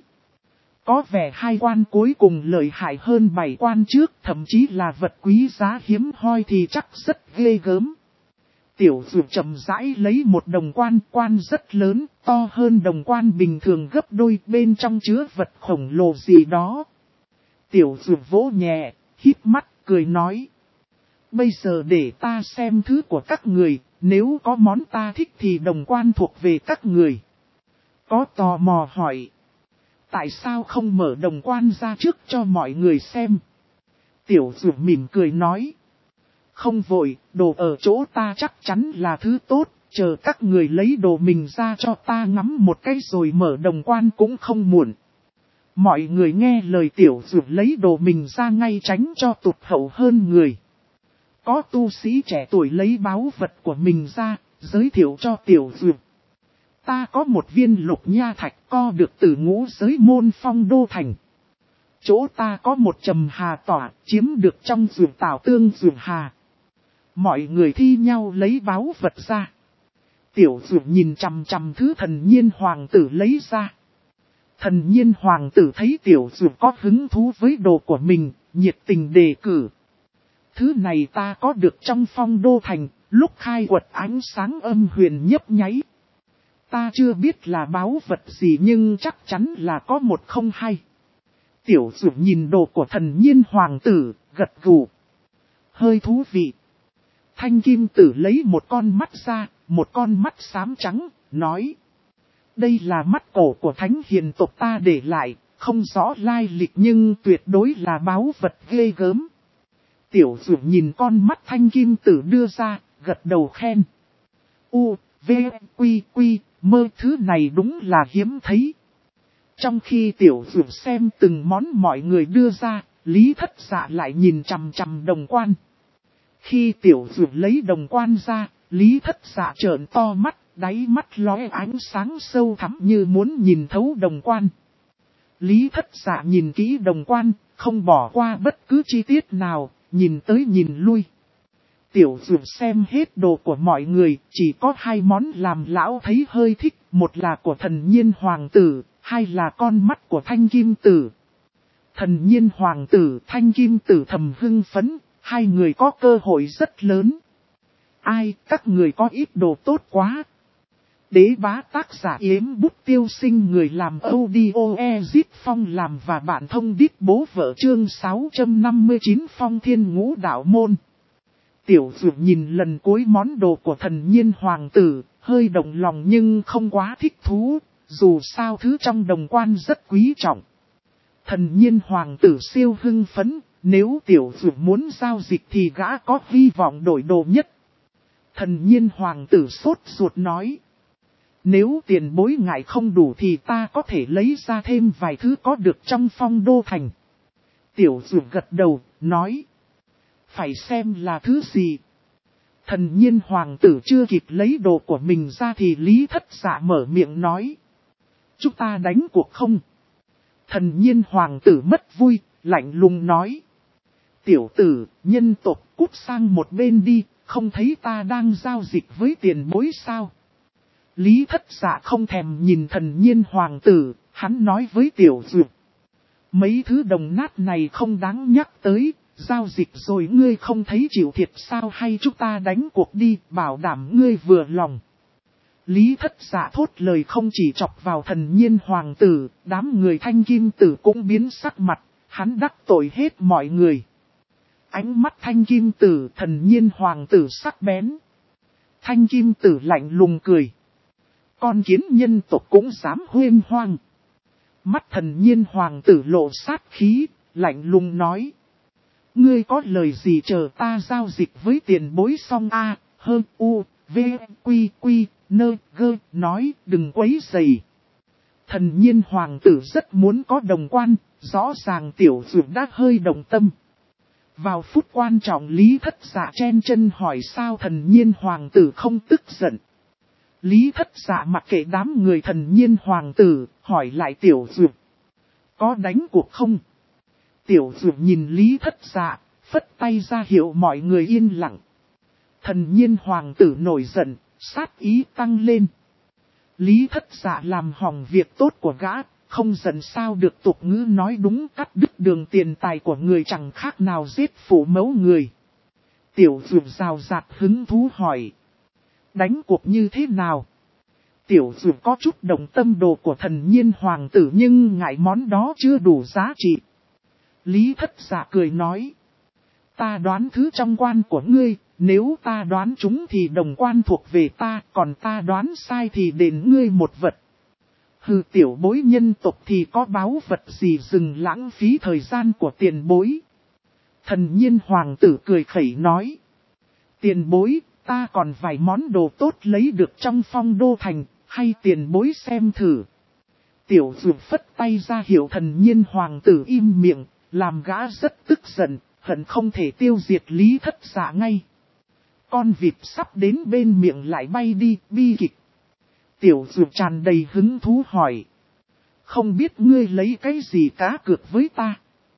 Có vẻ 2 quan cuối cùng lợi hại hơn 7 quan trước, thậm chí là vật quý giá hiếm hoi thì chắc rất ghê gớm. Tiểu Dược chậm rãi lấy một đồng quan, quan rất lớn, to hơn đồng quan bình thường gấp đôi, bên trong chứa vật khổng lồ gì đó. Tiểu Dược vỗ nhẹ, híp mắt, cười nói. Bây giờ để ta xem thứ của các người, nếu có món ta thích thì đồng quan thuộc về các người. Có tò mò hỏi. Tại sao không mở đồng quan ra trước cho mọi người xem? Tiểu Dược mỉm cười nói. Không vội, đồ ở chỗ ta chắc chắn là thứ tốt, chờ các người lấy đồ mình ra cho ta ngắm một cái rồi mở đồng quan cũng không muộn. Mọi người nghe lời Tiểu Dược lấy đồ mình ra ngay tránh cho tụt hậu hơn người. Có tu sĩ trẻ tuổi lấy báu vật của mình ra, giới thiệu cho Tiểu Dược. Ta có một viên lục nha thạch co được từ ngũ giới môn Phong Đô Thành. Chỗ ta có một trầm hà tỏa chiếm được trong dược tảo tương dược hà. Mọi người thi nhau lấy báu vật ra. Tiểu Dược nhìn chằm chằm thứ thần nhiên hoàng tử lấy ra. Thần nhiên hoàng tử thấy Tiểu Dược có hứng thú với đồ của mình, nhiệt tình đề cử. Thứ này ta có được trong Phong Đô Thành, lúc khai quật ánh sáng âm huyền nhấp nháy. Ta chưa biết là báu vật gì nhưng chắc chắn là có một không hai. Tiểu Dược nhìn đồ của thần nhiên hoàng tử, gật gù. Hơi thú vị. Thanh kim tử lấy một con mắt ra, một con mắt xám trắng, nói. Đây là mắt cổ của thánh hiền tộc ta để lại, không rõ lai lịch nhưng tuyệt đối là báu vật ghê gớm. Tiểu Dược nhìn con mắt thanh kim tử đưa ra, gật đầu khen. U, V, Quy, Quy, mơ thứ này đúng là hiếm thấy. Trong khi Tiểu Dược xem từng món mọi người đưa ra, Lý Thất Dạ lại nhìn chằm chằm đồng quan. Khi Tiểu Dược lấy đồng quan ra, Lý Thất Dạ trợn to mắt, đáy mắt lóe ánh sáng sâu thẳm như muốn nhìn thấu đồng quan. Lý Thất Dạ nhìn kỹ đồng quan, không bỏ qua bất cứ chi tiết nào, nhìn tới nhìn lui. Tiểu Dược xem hết đồ của mọi người, chỉ có 2 món làm lão thấy hơi thích, một là của thần nhiên hoàng tử, 2 là con mắt của thanh kim tử. Thần nhiên hoàng tử, thanh kim tử thầm hưng phấn, 2 người có cơ hội rất lớn. Ai, các người có ít đồ tốt quá. Đế bá tác giả Yếm Bút Tiêu Sinh, người làm audio Ezit Phong làm và bạn thông đít bố vợ, chương 659 Phong Thiên Ngũ Đạo Môn. Tiểu Dược nhìn lần cuối món đồ của Thần Nhiên Hoàng tử, hơi động lòng nhưng không quá thích thú, dù sao thứ trong đồng quan rất quý trọng. Thần Nhiên Hoàng tử siêu hưng phấn, nếu Tiểu Dược muốn giao dịch thì gã có hy vọng đổi đồ nhất. Thần Nhiên Hoàng tử sốt ruột nói: nếu tiền bối ngại không đủ thì ta có thể lấy ra thêm vài thứ có được trong Phong Đô Thành. Tiểu Dược gật đầu, nói: phải xem là thứ gì. Thần Nhiên Hoàng tử chưa kịp lấy đồ của mình ra thì Lý Thất Dạ mở miệng nói: chúng ta đánh cuộc không? Thần Nhiên Hoàng tử mất vui, lạnh lùng nói: tiểu tử, nhân tộc, cút sang một bên đi, không thấy ta đang giao dịch với tiền bối sao? Lý Thất Dạ không thèm nhìn Thần Nhiên Hoàng tử, hắn nói với Tiểu Dược: mấy thứ đồng nát này không đáng nhắc tới, giao dịch rồi ngươi không thấy chịu thiệt sao, hay chúng ta đánh cuộc đi, bảo đảm ngươi vừa lòng. Lý Thất Dạ thốt lời không chỉ chọc vào Thần Nhiên Hoàng tử, đám người Thanh Kim Tử cũng biến sắc mặt, hắn đắc tội hết mọi người. Ánh mắt Thanh Kim Tử, Thần Nhiên Hoàng tử sắc bén. Thanh Kim Tử lạnh lùng cười: con kiến nhân tộc cũng dám huyên hoang. Mắt Thần Nhiên Hoàng tử lộ sát khí, lạnh lùng nói: ngươi có lời gì chờ ta giao dịch với tiền bối xong a, hơ u, v, quy quy, nơ, gơ, nói đừng quấy rầy. Thần Nhiên Hoàng tử rất muốn có đồng quan, rõ ràng Tiểu Dược đã hơi động tâm. Vào phút quan trọng Lý Thất Dạ chen chân hỏi sao Thần Nhiên Hoàng tử không tức giận. Lý Thất Dạ mặc kệ đám người Thần Nhiên Hoàng tử, hỏi lại Tiểu Dược: có đánh cuộc không? Tiểu Dược nhìn Lý Thất Dạ, phất tay ra hiệu mọi người yên lặng. Thần Nhiên Hoàng tử nổi giận, sát ý tăng lên. Lý Thất Dạ làm hỏng việc tốt của gã, không giận sao được, tục ngữ nói đúng, cắt đứt đường tiền tài của người chẳng khác nào giết phụ mẫu người. Tiểu Dược rào rạt hứng thú hỏi: đánh cuộc như thế nào? Tiểu Dược có chút đồng tâm đồ của Thần Nhiên Hoàng tử nhưng ngại món đó chưa đủ giá trị. Lý Thất Dạ cười nói: ta đoán thứ trong quan của ngươi, nếu ta đoán chúng thì đồng quan thuộc về ta, còn ta đoán sai thì đền ngươi một vật. Hừ, tiểu bối nhân tộc thì có báu vật gì dừng lãng phí thời gian của tiền bối. Thần Nhiên Hoàng tử cười khẩy nói: tiền bối, ta còn vài món đồ tốt lấy được trong Phong Đô Thành, hay tiền bối xem thử. Tiểu Dược phất tay ra hiệu Thần Nhiên Hoàng tử im miệng, làm gã rất tức giận, hận không thể tiêu diệt Lý Thất Dạ ngay. Con vịt sắp đến bên miệng lại bay đi, bi kịch. Tiểu Dược tràn đầy hứng thú hỏi: không biết ngươi lấy cái gì cá cược với ta?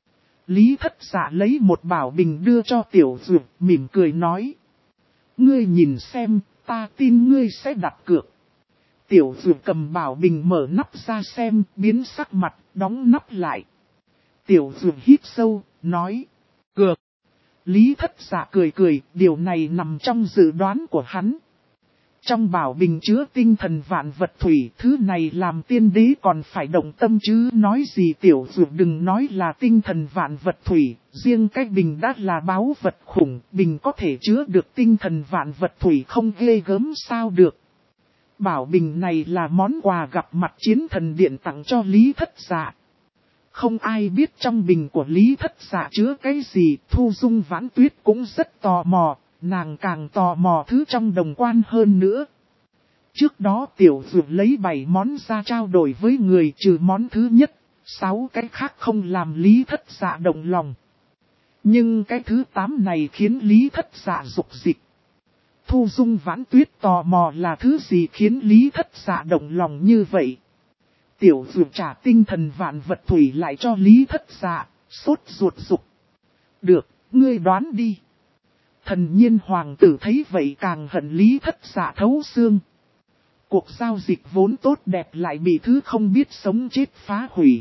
Lý Thất Dạ lấy một bảo bình đưa cho Tiểu Dược, mỉm cười nói: ngươi nhìn xem, ta tin ngươi sẽ đặt cược. Tiểu Dược cầm bảo bình mở nắp ra xem, biến sắc mặt, đóng nắp lại. Tiểu Dược hít sâu, nói: cược. Lý Thất Dạ cười cười, điều này nằm trong dự đoán của hắn. Trong bảo bình chứa tinh thần vạn vật thủy, thứ này làm tiên đế còn phải động tâm chứ nói gì. Tiểu Dược đừng nói là tinh thần vạn vật thủy, riêng cái bình đã là báu vật khủng, bình có thể chứa được tinh thần vạn vật thủy không ghê gớm sao được. Bảo bình này là món quà gặp mặt Chiến Thần Điện tặng cho Lý Thất Dạ. Không ai biết trong bình của Lý Thất Dạ chứa cái gì, Thu Dung Vãn Tuyết cũng rất tò mò, nàng càng tò mò thứ trong đồng quan hơn nữa. Trước đó Tiểu Dược lấy 7 món ra trao đổi với người, trừ món thứ nhất, 6 cái khác không làm Lý Thất Dạ động lòng. Nhưng cái thứ 8 này khiến Lý Thất Dạ dục dịch. Thu Dung Vãn Tuyết tò mò là thứ gì khiến Lý Thất Dạ động lòng như vậy. Tiểu Dược trả tinh thần vạn vật thủy lại cho Lý Thất Dạ, sốt ruột dục. Được, ngươi đoán đi. Thần Nhiên Hoàng tử thấy vậy càng hận Lý Thất Dạ thấu xương. Cuộc giao dịch vốn tốt đẹp lại bị thứ không biết sống chết phá hủy.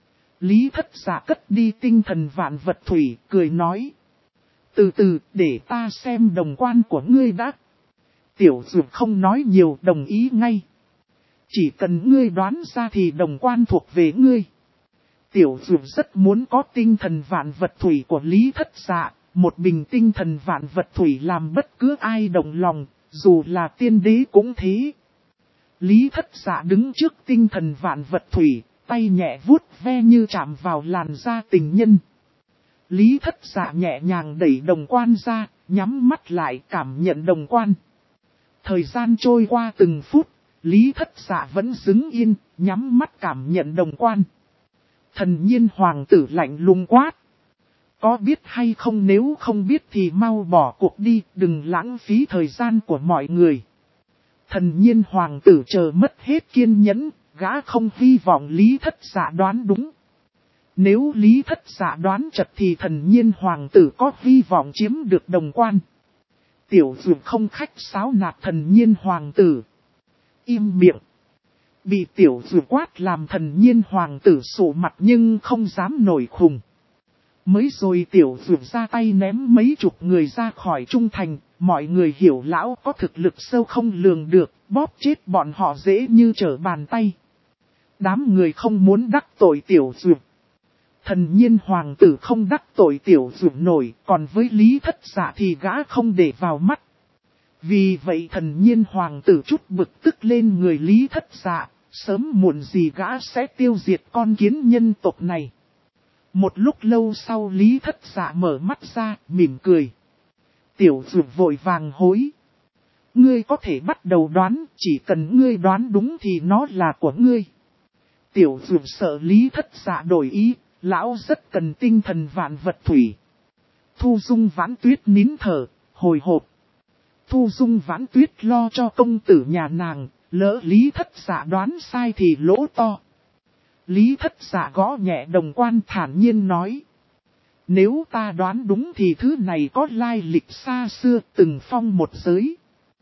Lý Thất Dạ cất đi tinh thần vạn vật thủy, cười nói: từ từ, để ta xem đồng quan của ngươi đã. Tiểu Dược không nói nhiều, đồng ý ngay. Chỉ cần ngươi đoán ra thì đồng quan thuộc về ngươi. Tiểu Dược rất muốn có tinh thần vạn vật thủy của Lý Thất Dạ. Một bình tinh thần vạn vật thủy làm bất cứ ai động lòng, dù là tiên đế cũng thế. Lý Thất Dạ đứng trước tinh thần vạn vật thủy, tay nhẹ vuốt ve như chạm vào làn da tình nhân. Lý Thất Dạ nhẹ nhàng đẩy đồng quan ra, nhắm mắt lại cảm nhận đồng quan. Thời gian trôi qua từng phút, Lý Thất Dạ vẫn đứng yên, nhắm mắt cảm nhận đồng quan. Thần Nhiên hoàng tử lạnh lùng quát. Có biết hay không, nếu không biết thì mau bỏ cuộc đi, đừng lãng phí thời gian của mọi người. Thần Nhiên hoàng tử chờ mất hết kiên nhẫn, gã không hy vọng Lý Thất Dạ đoán đúng. Nếu Lý Thất Dạ đoán chật thì Thần Nhiên hoàng tử có hy vọng chiếm được đồng quan. Tiểu Dược không khách sáo nạt Thần Nhiên hoàng tử. Im miệng. Bị Tiểu Dược quát làm Thần Nhiên hoàng tử sụ mặt nhưng không dám nổi khùng. Mới rồi Tiểu Dược ra tay ném mấy chục người ra khỏi trung thành, mọi người hiểu lão có thực lực sâu không lường được, bóp chết bọn họ dễ như trở bàn tay. Đám người không muốn đắc tội Tiểu Dược. Thần Nhiên hoàng tử không đắc tội Tiểu Dược nổi, còn với Lý Thất Dạ thì gã không để vào mắt. Vì vậy Thần Nhiên hoàng tử chút bực tức lên người Lý Thất Dạ, sớm muộn gì gã sẽ tiêu diệt con kiến nhân tộc này. Một lúc lâu sau Lý Thất Dạ mở mắt ra, mỉm cười. Tiểu Dược vội vàng hối. Ngươi có thể bắt đầu đoán, chỉ cần ngươi đoán đúng thì nó là của ngươi. Tiểu Dược sợ Lý Thất Dạ đổi ý, lão rất cần tinh thần vạn vật thủy. Thu Dung Vãn Tuyết nín thở, hồi hộp. Thu Dung Vãn Tuyết lo cho công tử nhà nàng, lỡ Lý Thất Dạ đoán sai thì lỗ to. Lý Thất Dạ gõ nhẹ đồng quan thản nhiên nói. Nếu ta đoán đúng thì thứ này có lai lịch xa xưa từng phong một giới.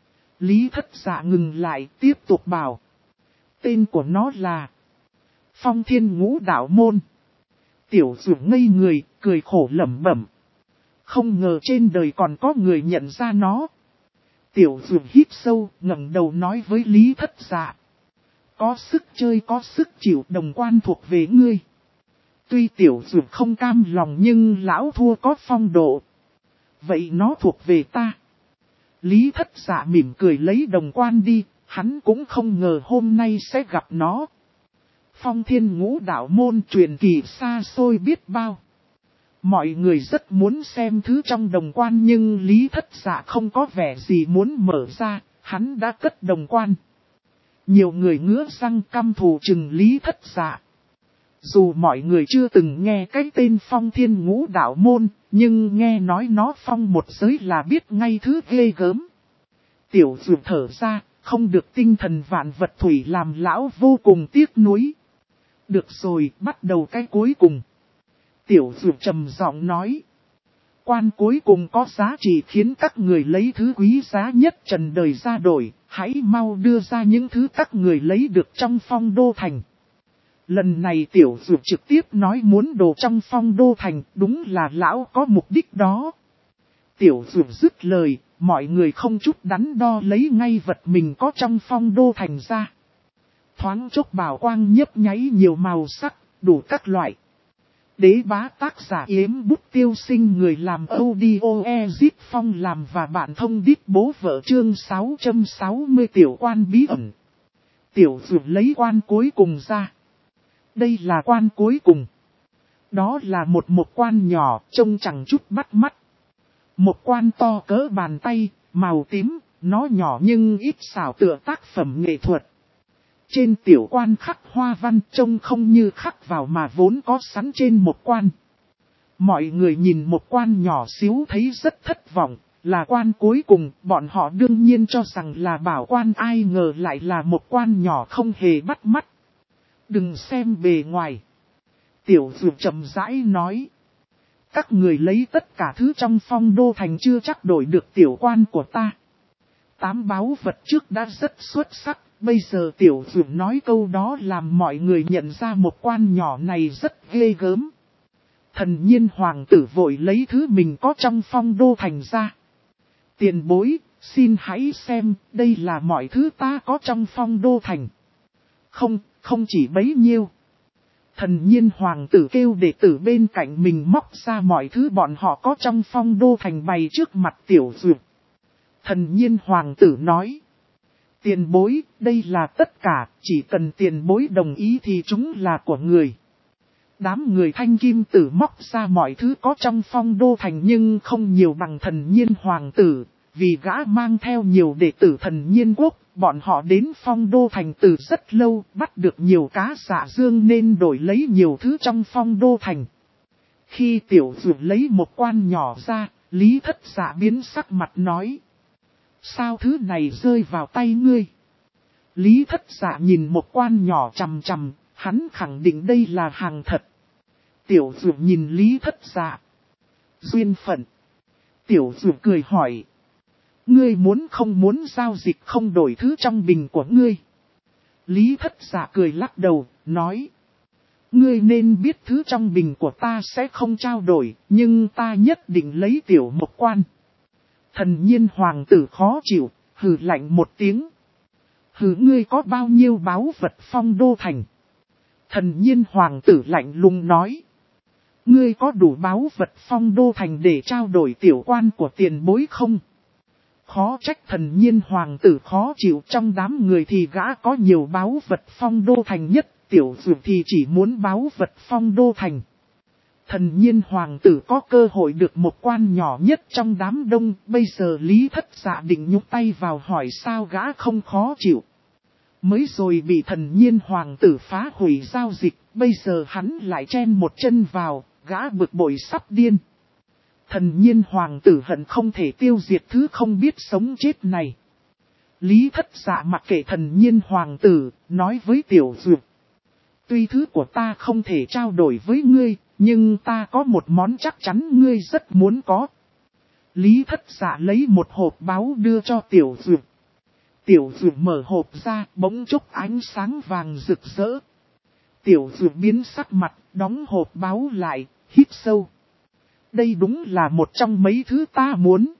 Lý Thất Dạ ngừng lại tiếp tục bảo. Tên của nó là Phong Thiên Ngũ Đạo Môn. Tiểu Dược ngây người, cười khổ lẩm bẩm. Không ngờ trên đời còn có người nhận ra nó. Tiểu Dược hít sâu, ngẩng đầu nói với Lý Thất Dạ. Có sức chơi có sức chịu, đồng quan thuộc về ngươi. Tuy Tiểu Dược không cam lòng nhưng lão thua có phong độ. Vậy nó thuộc về ta. Lý Thất Dạ mỉm cười lấy đồng quan đi, hắn cũng không ngờ hôm nay sẽ gặp nó. Phong Thiên Ngũ Đạo Môn truyền kỳ xa xôi biết bao. Mọi người rất muốn xem thứ trong đồng quan nhưng Lý Thất Dạ không có vẻ gì muốn mở ra, hắn đã cất đồng quan. Nhiều người ngứa răng căm thù chừng Lý Thất Dạ. Dù mọi người chưa từng nghe cái tên Phong Thiên Ngũ Đạo Môn, nhưng nghe nói nó phong một giới là biết ngay thứ ghê gớm. Tiểu Dược thở ra, không được tinh thần vạn vật thủy làm lão vô cùng tiếc nuối. Được rồi, bắt đầu cái cuối cùng. Tiểu Dược trầm giọng nói. Quan cuối cùng có giá trị khiến các người lấy thứ quý giá nhất trần đời ra đổi, hãy mau đưa ra những thứ các người lấy được trong Phong Đô Thành. Lần này Tiểu Dược trực tiếp nói muốn đồ trong Phong Đô Thành, đúng là lão có mục đích đó. Tiểu Dược dứt lời, mọi người không chút đắn đo lấy ngay vật mình có trong Phong Đô Thành ra. Thoáng chốc bảo quang nhấp nháy nhiều màu sắc, đủ các loại. Đế bá tác giả Yếm Bút Tiêu Sinh, người làm audio Ezip Phong làm và bạn thông đít bố vợ, chương 660 tiểu quan bí ẩn. Tiểu Dược lấy quan cuối cùng ra. Đây là quan cuối cùng. Đó là một quan nhỏ, trông chẳng chút bắt mắt. Một quan to cỡ bàn tay, màu tím, nó nhỏ nhưng ít xảo tựa tác phẩm nghệ thuật. Trên tiểu quan khắc hoa văn trông không như khắc vào mà vốn có sẵn trên một quan. Mọi người nhìn một quan nhỏ xíu thấy rất thất vọng, là quan cuối cùng, bọn họ đương nhiên cho rằng là bảo quan, ai ngờ lại là một quan nhỏ không hề bắt mắt. Đừng xem bề ngoài. Tiểu Dược chậm rãi nói. Các người lấy tất cả thứ trong Phong Đô Thành chưa chắc đổi được tiểu quan của ta. 8 báu vật trước đã rất xuất sắc. Bây giờ Tiểu Dược nói câu đó làm mọi người nhận ra một quan nhỏ này rất ghê gớm. Thần Nhiên hoàng tử vội lấy thứ mình có trong Phong Đô Thành ra. Tiền bối, xin hãy xem, đây là mọi thứ ta có trong Phong Đô Thành. Không chỉ bấy nhiêu. Thần nhiên hoàng tử kêu đệ tử bên cạnh mình móc ra mọi thứ bọn họ có trong phong đô thành bày trước mặt Tiểu Dược. Thần nhiên hoàng tử nói. Tiền bối, đây là tất cả, chỉ cần tiền bối đồng ý thì chúng là của người. Đám người thanh kim tử móc ra mọi thứ có trong phong đô thành nhưng không nhiều bằng thần nhiên hoàng tử, vì gã mang theo nhiều đệ tử thần nhiên quốc, bọn họ đến phong đô thành từ rất lâu, bắt được nhiều cá dạ dương nên đổi lấy nhiều thứ trong phong đô thành. Khi Tiểu Dược lấy một quan nhỏ ra, Lý Thất Dạ biến sắc mặt nói. Sao thứ này rơi vào tay ngươi? Lý Thất Dạ nhìn một quan nhỏ chằm chằm, hắn khẳng định đây là hàng thật. Tiểu Dược nhìn Lý Thất Dạ. Duyên phận. Tiểu Dược cười hỏi. Ngươi muốn không muốn giao dịch không đổi thứ trong bình của ngươi? Lý Thất Dạ cười lắc đầu, nói. Ngươi nên biết thứ trong bình của ta sẽ không trao đổi, nhưng ta nhất định lấy tiểu một quan. Thần nhiên hoàng tử khó chịu, hừ lạnh một tiếng. Hừ ngươi có bao nhiêu báu vật phong đô thành? Thần nhiên hoàng tử lạnh lùng nói. Ngươi có đủ báu vật phong đô thành để trao đổi tiểu quan của tiền bối không? Khó trách thần nhiên hoàng tử khó chịu, trong đám người thì gã có nhiều báu vật phong đô thành nhất, Tiểu Dược thì chỉ muốn báu vật phong đô thành. Thần nhiên hoàng tử có cơ hội được một quan nhỏ nhất trong đám đông, bây giờ Lý Thất Dạ định nhúc tay vào hỏi sao gã không khó chịu. Mới rồi bị thần nhiên hoàng tử phá hủy giao dịch, bây giờ hắn lại chen một chân vào, gã bực bội sắp điên. Thần nhiên hoàng tử hận không thể tiêu diệt thứ không biết sống chết này. Lý Thất Dạ mặc kệ thần nhiên hoàng tử, nói với Tiểu Dược. Tuy thứ của ta không thể trao đổi với ngươi, nhưng ta có một món chắc chắn ngươi rất muốn có. Lý Thất Dạ lấy một hộp báu đưa cho Tiểu Dược. Tiểu Dược mở hộp ra, bỗng chốc ánh sáng vàng rực rỡ. Tiểu Dược biến sắc mặt, đóng hộp báu lại, hít sâu. Đây đúng là một trong mấy thứ ta muốn.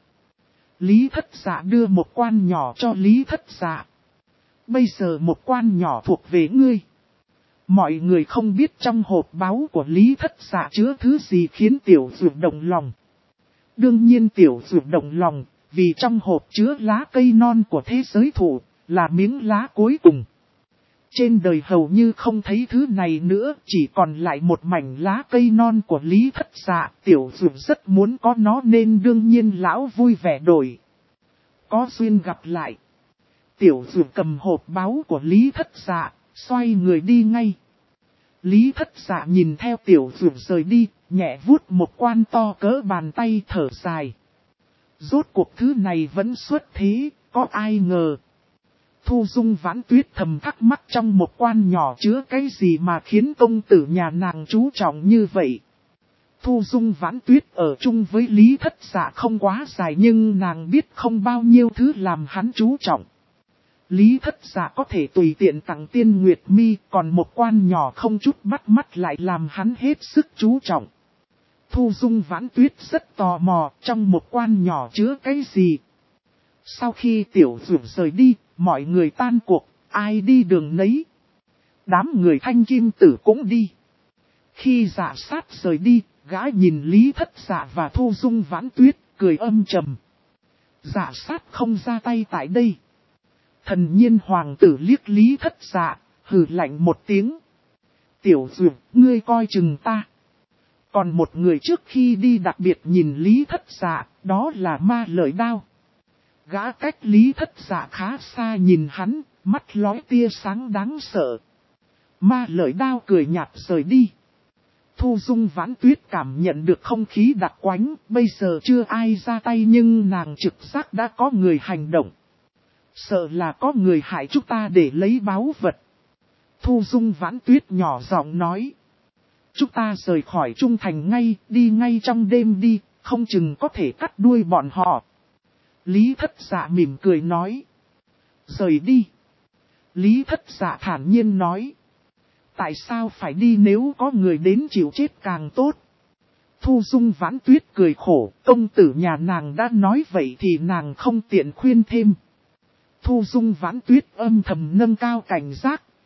Lý Thất Dạ đưa một quan nhỏ cho Lý Thất Dạ. Bây giờ một quan nhỏ thuộc về ngươi. Mọi người không biết trong hộp báu của Lý Thất Dạ chứa thứ gì khiến Tiểu Dược động lòng. Đương nhiên Tiểu Dược động lòng, vì trong hộp chứa lá cây non của thế giới thụ, là miếng lá cuối cùng. Trên đời hầu như không thấy thứ này nữa, chỉ còn lại một mảnh lá cây non của Lý Thất Dạ. Tiểu Dược rất muốn có nó nên đương nhiên lão vui vẻ đổi. Có duyên gặp lại. Tiểu Dược cầm hộp báu của Lý Thất Dạ, xoay người đi ngay. Lý Thất Dạ nhìn theo Tiểu Dược rời đi, nhẹ vuốt một quan to cỡ bàn tay thở dài. Rốt cuộc thứ này vẫn xuất thế, có ai ngờ. Thu Dung Vãn Tuyết thầm thắc mắc trong một quan nhỏ chứa cái gì mà khiến công tử nhà nàng chú trọng như vậy. Thu Dung Vãn Tuyết ở chung với Lý Thất Dạ không quá dài nhưng nàng biết không bao nhiêu thứ làm hắn chú trọng. Lý Thất Dạ có thể tùy tiện tặng Tiên Nguyệt Mi, còn một quan nhỏ không chút bắt mắt lại làm hắn hết sức chú trọng. Thu Dung Vãn Tuyết rất tò mò trong một quan nhỏ chứa cái gì. Sau khi Tiểu Dược rời đi, mọi người tan cuộc, ai đi đường nấy. Đám người thanh kim tử cũng đi. Khi Dạ Sát rời đi, gã nhìn Lý Thất Dạ và Thu Dung Vãn Tuyết, cười âm trầm. Dạ Sát không ra tay tại đây. Thần nhiên hoàng tử liếc Lý Thất Dạ, hừ lạnh một tiếng. Tiểu Dược, ngươi coi chừng ta. Còn một người trước khi đi đặc biệt nhìn Lý Thất Dạ, đó là Ma Lợi Đao. Gã cách Lý Thất Dạ khá xa nhìn hắn, mắt lóe tia sáng đáng sợ. Ma Lợi Đao cười nhạt rời đi. Thu Dung Vãn Tuyết cảm nhận được không khí đặc quánh, bây giờ chưa ai ra tay nhưng nàng trực giác đã có người hành động. Sợ là có người hại chúng ta để lấy báu vật. Thu Dung Vãn Tuyết nhỏ giọng nói. Chúng ta rời khỏi Trung Thành ngay, đi ngay trong đêm đi, không chừng có thể cắt đuôi bọn họ. Lý Thất Dạ mỉm cười nói. Rời đi. Lý Thất Dạ thản nhiên nói. Tại sao phải đi nếu có người đến chịu chết càng tốt? Thu Dung Vãn Tuyết cười khổ, công tử nhà nàng đã nói vậy thì nàng không tiện khuyên thêm. Thu Dung Vãn Tuyết âm thầm nâng cao cảnh giác,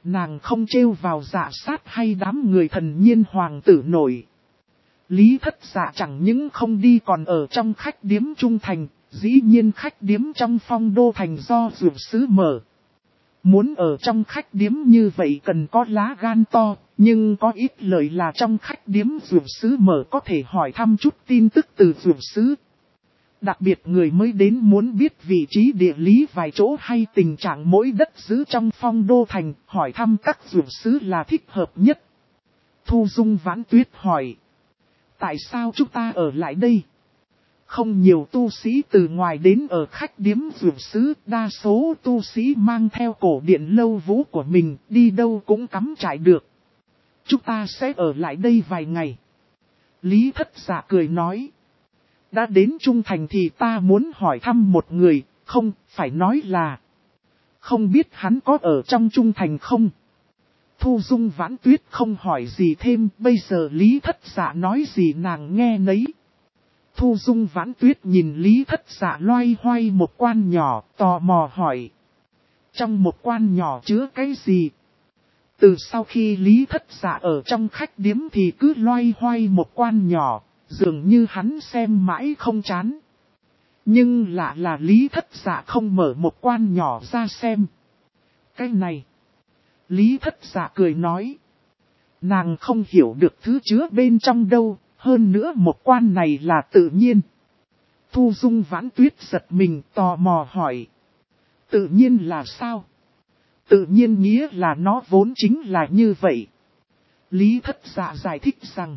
nàng không trêu vào dạ sát hay đám người thần nhiên hoàng tử nổi. Lý Thất Dạ chẳng những không đi còn ở trong khách điếm trung thành, dĩ nhiên khách điếm trong Phong Đô thành do dược sứ mở. Muốn ở trong khách điếm như vậy cần có lá gan to, nhưng có ít lời là trong khách điếm dược sứ mở có thể hỏi thăm chút tin tức từ dược sứ. Đặc biệt người mới đến muốn biết vị trí địa lý vài chỗ hay tình trạng mỗi đất giữ trong Phong Đô thành, hỏi thăm các dược sứ là thích hợp nhất. Thu Dung Vãn Tuyết hỏi. Tại sao chúng ta ở lại đây? Không nhiều tu sĩ từ ngoài đến ở khách điếm dược sứ, đa số tu sĩ mang theo cổ điện lâu vũ của mình, đi đâu cũng cắm trại được. Chúng ta sẽ ở lại đây vài ngày. Lý Thất Dạ cười nói. Đã đến Trung Thành thì ta muốn hỏi thăm một người, không, phải nói là. Không biết hắn có ở trong Trung Thành không? Thu Dung Vãn Tuyết không hỏi gì thêm, bây giờ Lý Thất Dạ nói gì nàng nghe nấy. Thu Dung Vãn Tuyết nhìn Lý Thất Dạ loay hoay một quan nhỏ, tò mò hỏi. Trong một quan nhỏ chứa cái gì? Từ sau khi Lý Thất Dạ ở trong khách điếm thì cứ loay hoay một quan nhỏ, dường như hắn xem mãi không chán. Nhưng lạ là Lý Thất Dạ không mở một quan nhỏ ra xem. Cái này. Lý Thất Dạ cười nói. Nàng không hiểu được thứ chứa bên trong đâu, hơn nữa một quan này là tự nhiên. Thu Dung Vãn Tuyết giật mình tò mò hỏi. Tự nhiên là sao? Tự nhiên nghĩa là nó vốn chính là như vậy. Lý Thất Dạ giải thích rằng.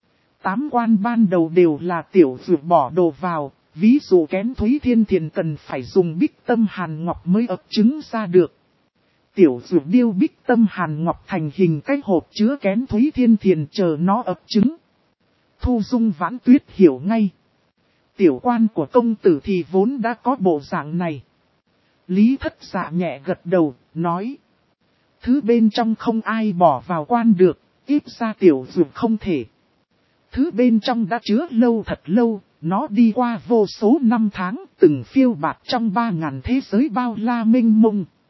8 quan ban đầu đều là tiểu dược bỏ đồ vào, ví dụ kén Thúy Thiên Thiền cần phải dùng bích tâm hàn ngọc mới ấp trứng ra được. Tiểu dược điêu bích tâm hàn ngọc thành hình cái hộp chứa kén Thúy Thiên Thiền chờ nó ấp trứng. Thu Dung Vãn Tuyết hiểu ngay. Tiểu quan của công tử thì vốn đã có bộ dạng này. Lý Thất Dạ nhẹ gật đầu, nói. Thứ bên trong không ai bỏ vào quan được, ít ra tiểu dược không thể. Thứ bên trong đã chứa lâu thật lâu, nó đi qua vô số năm tháng, từng phiêu bạt trong 3000 thế giới bao la mênh mông.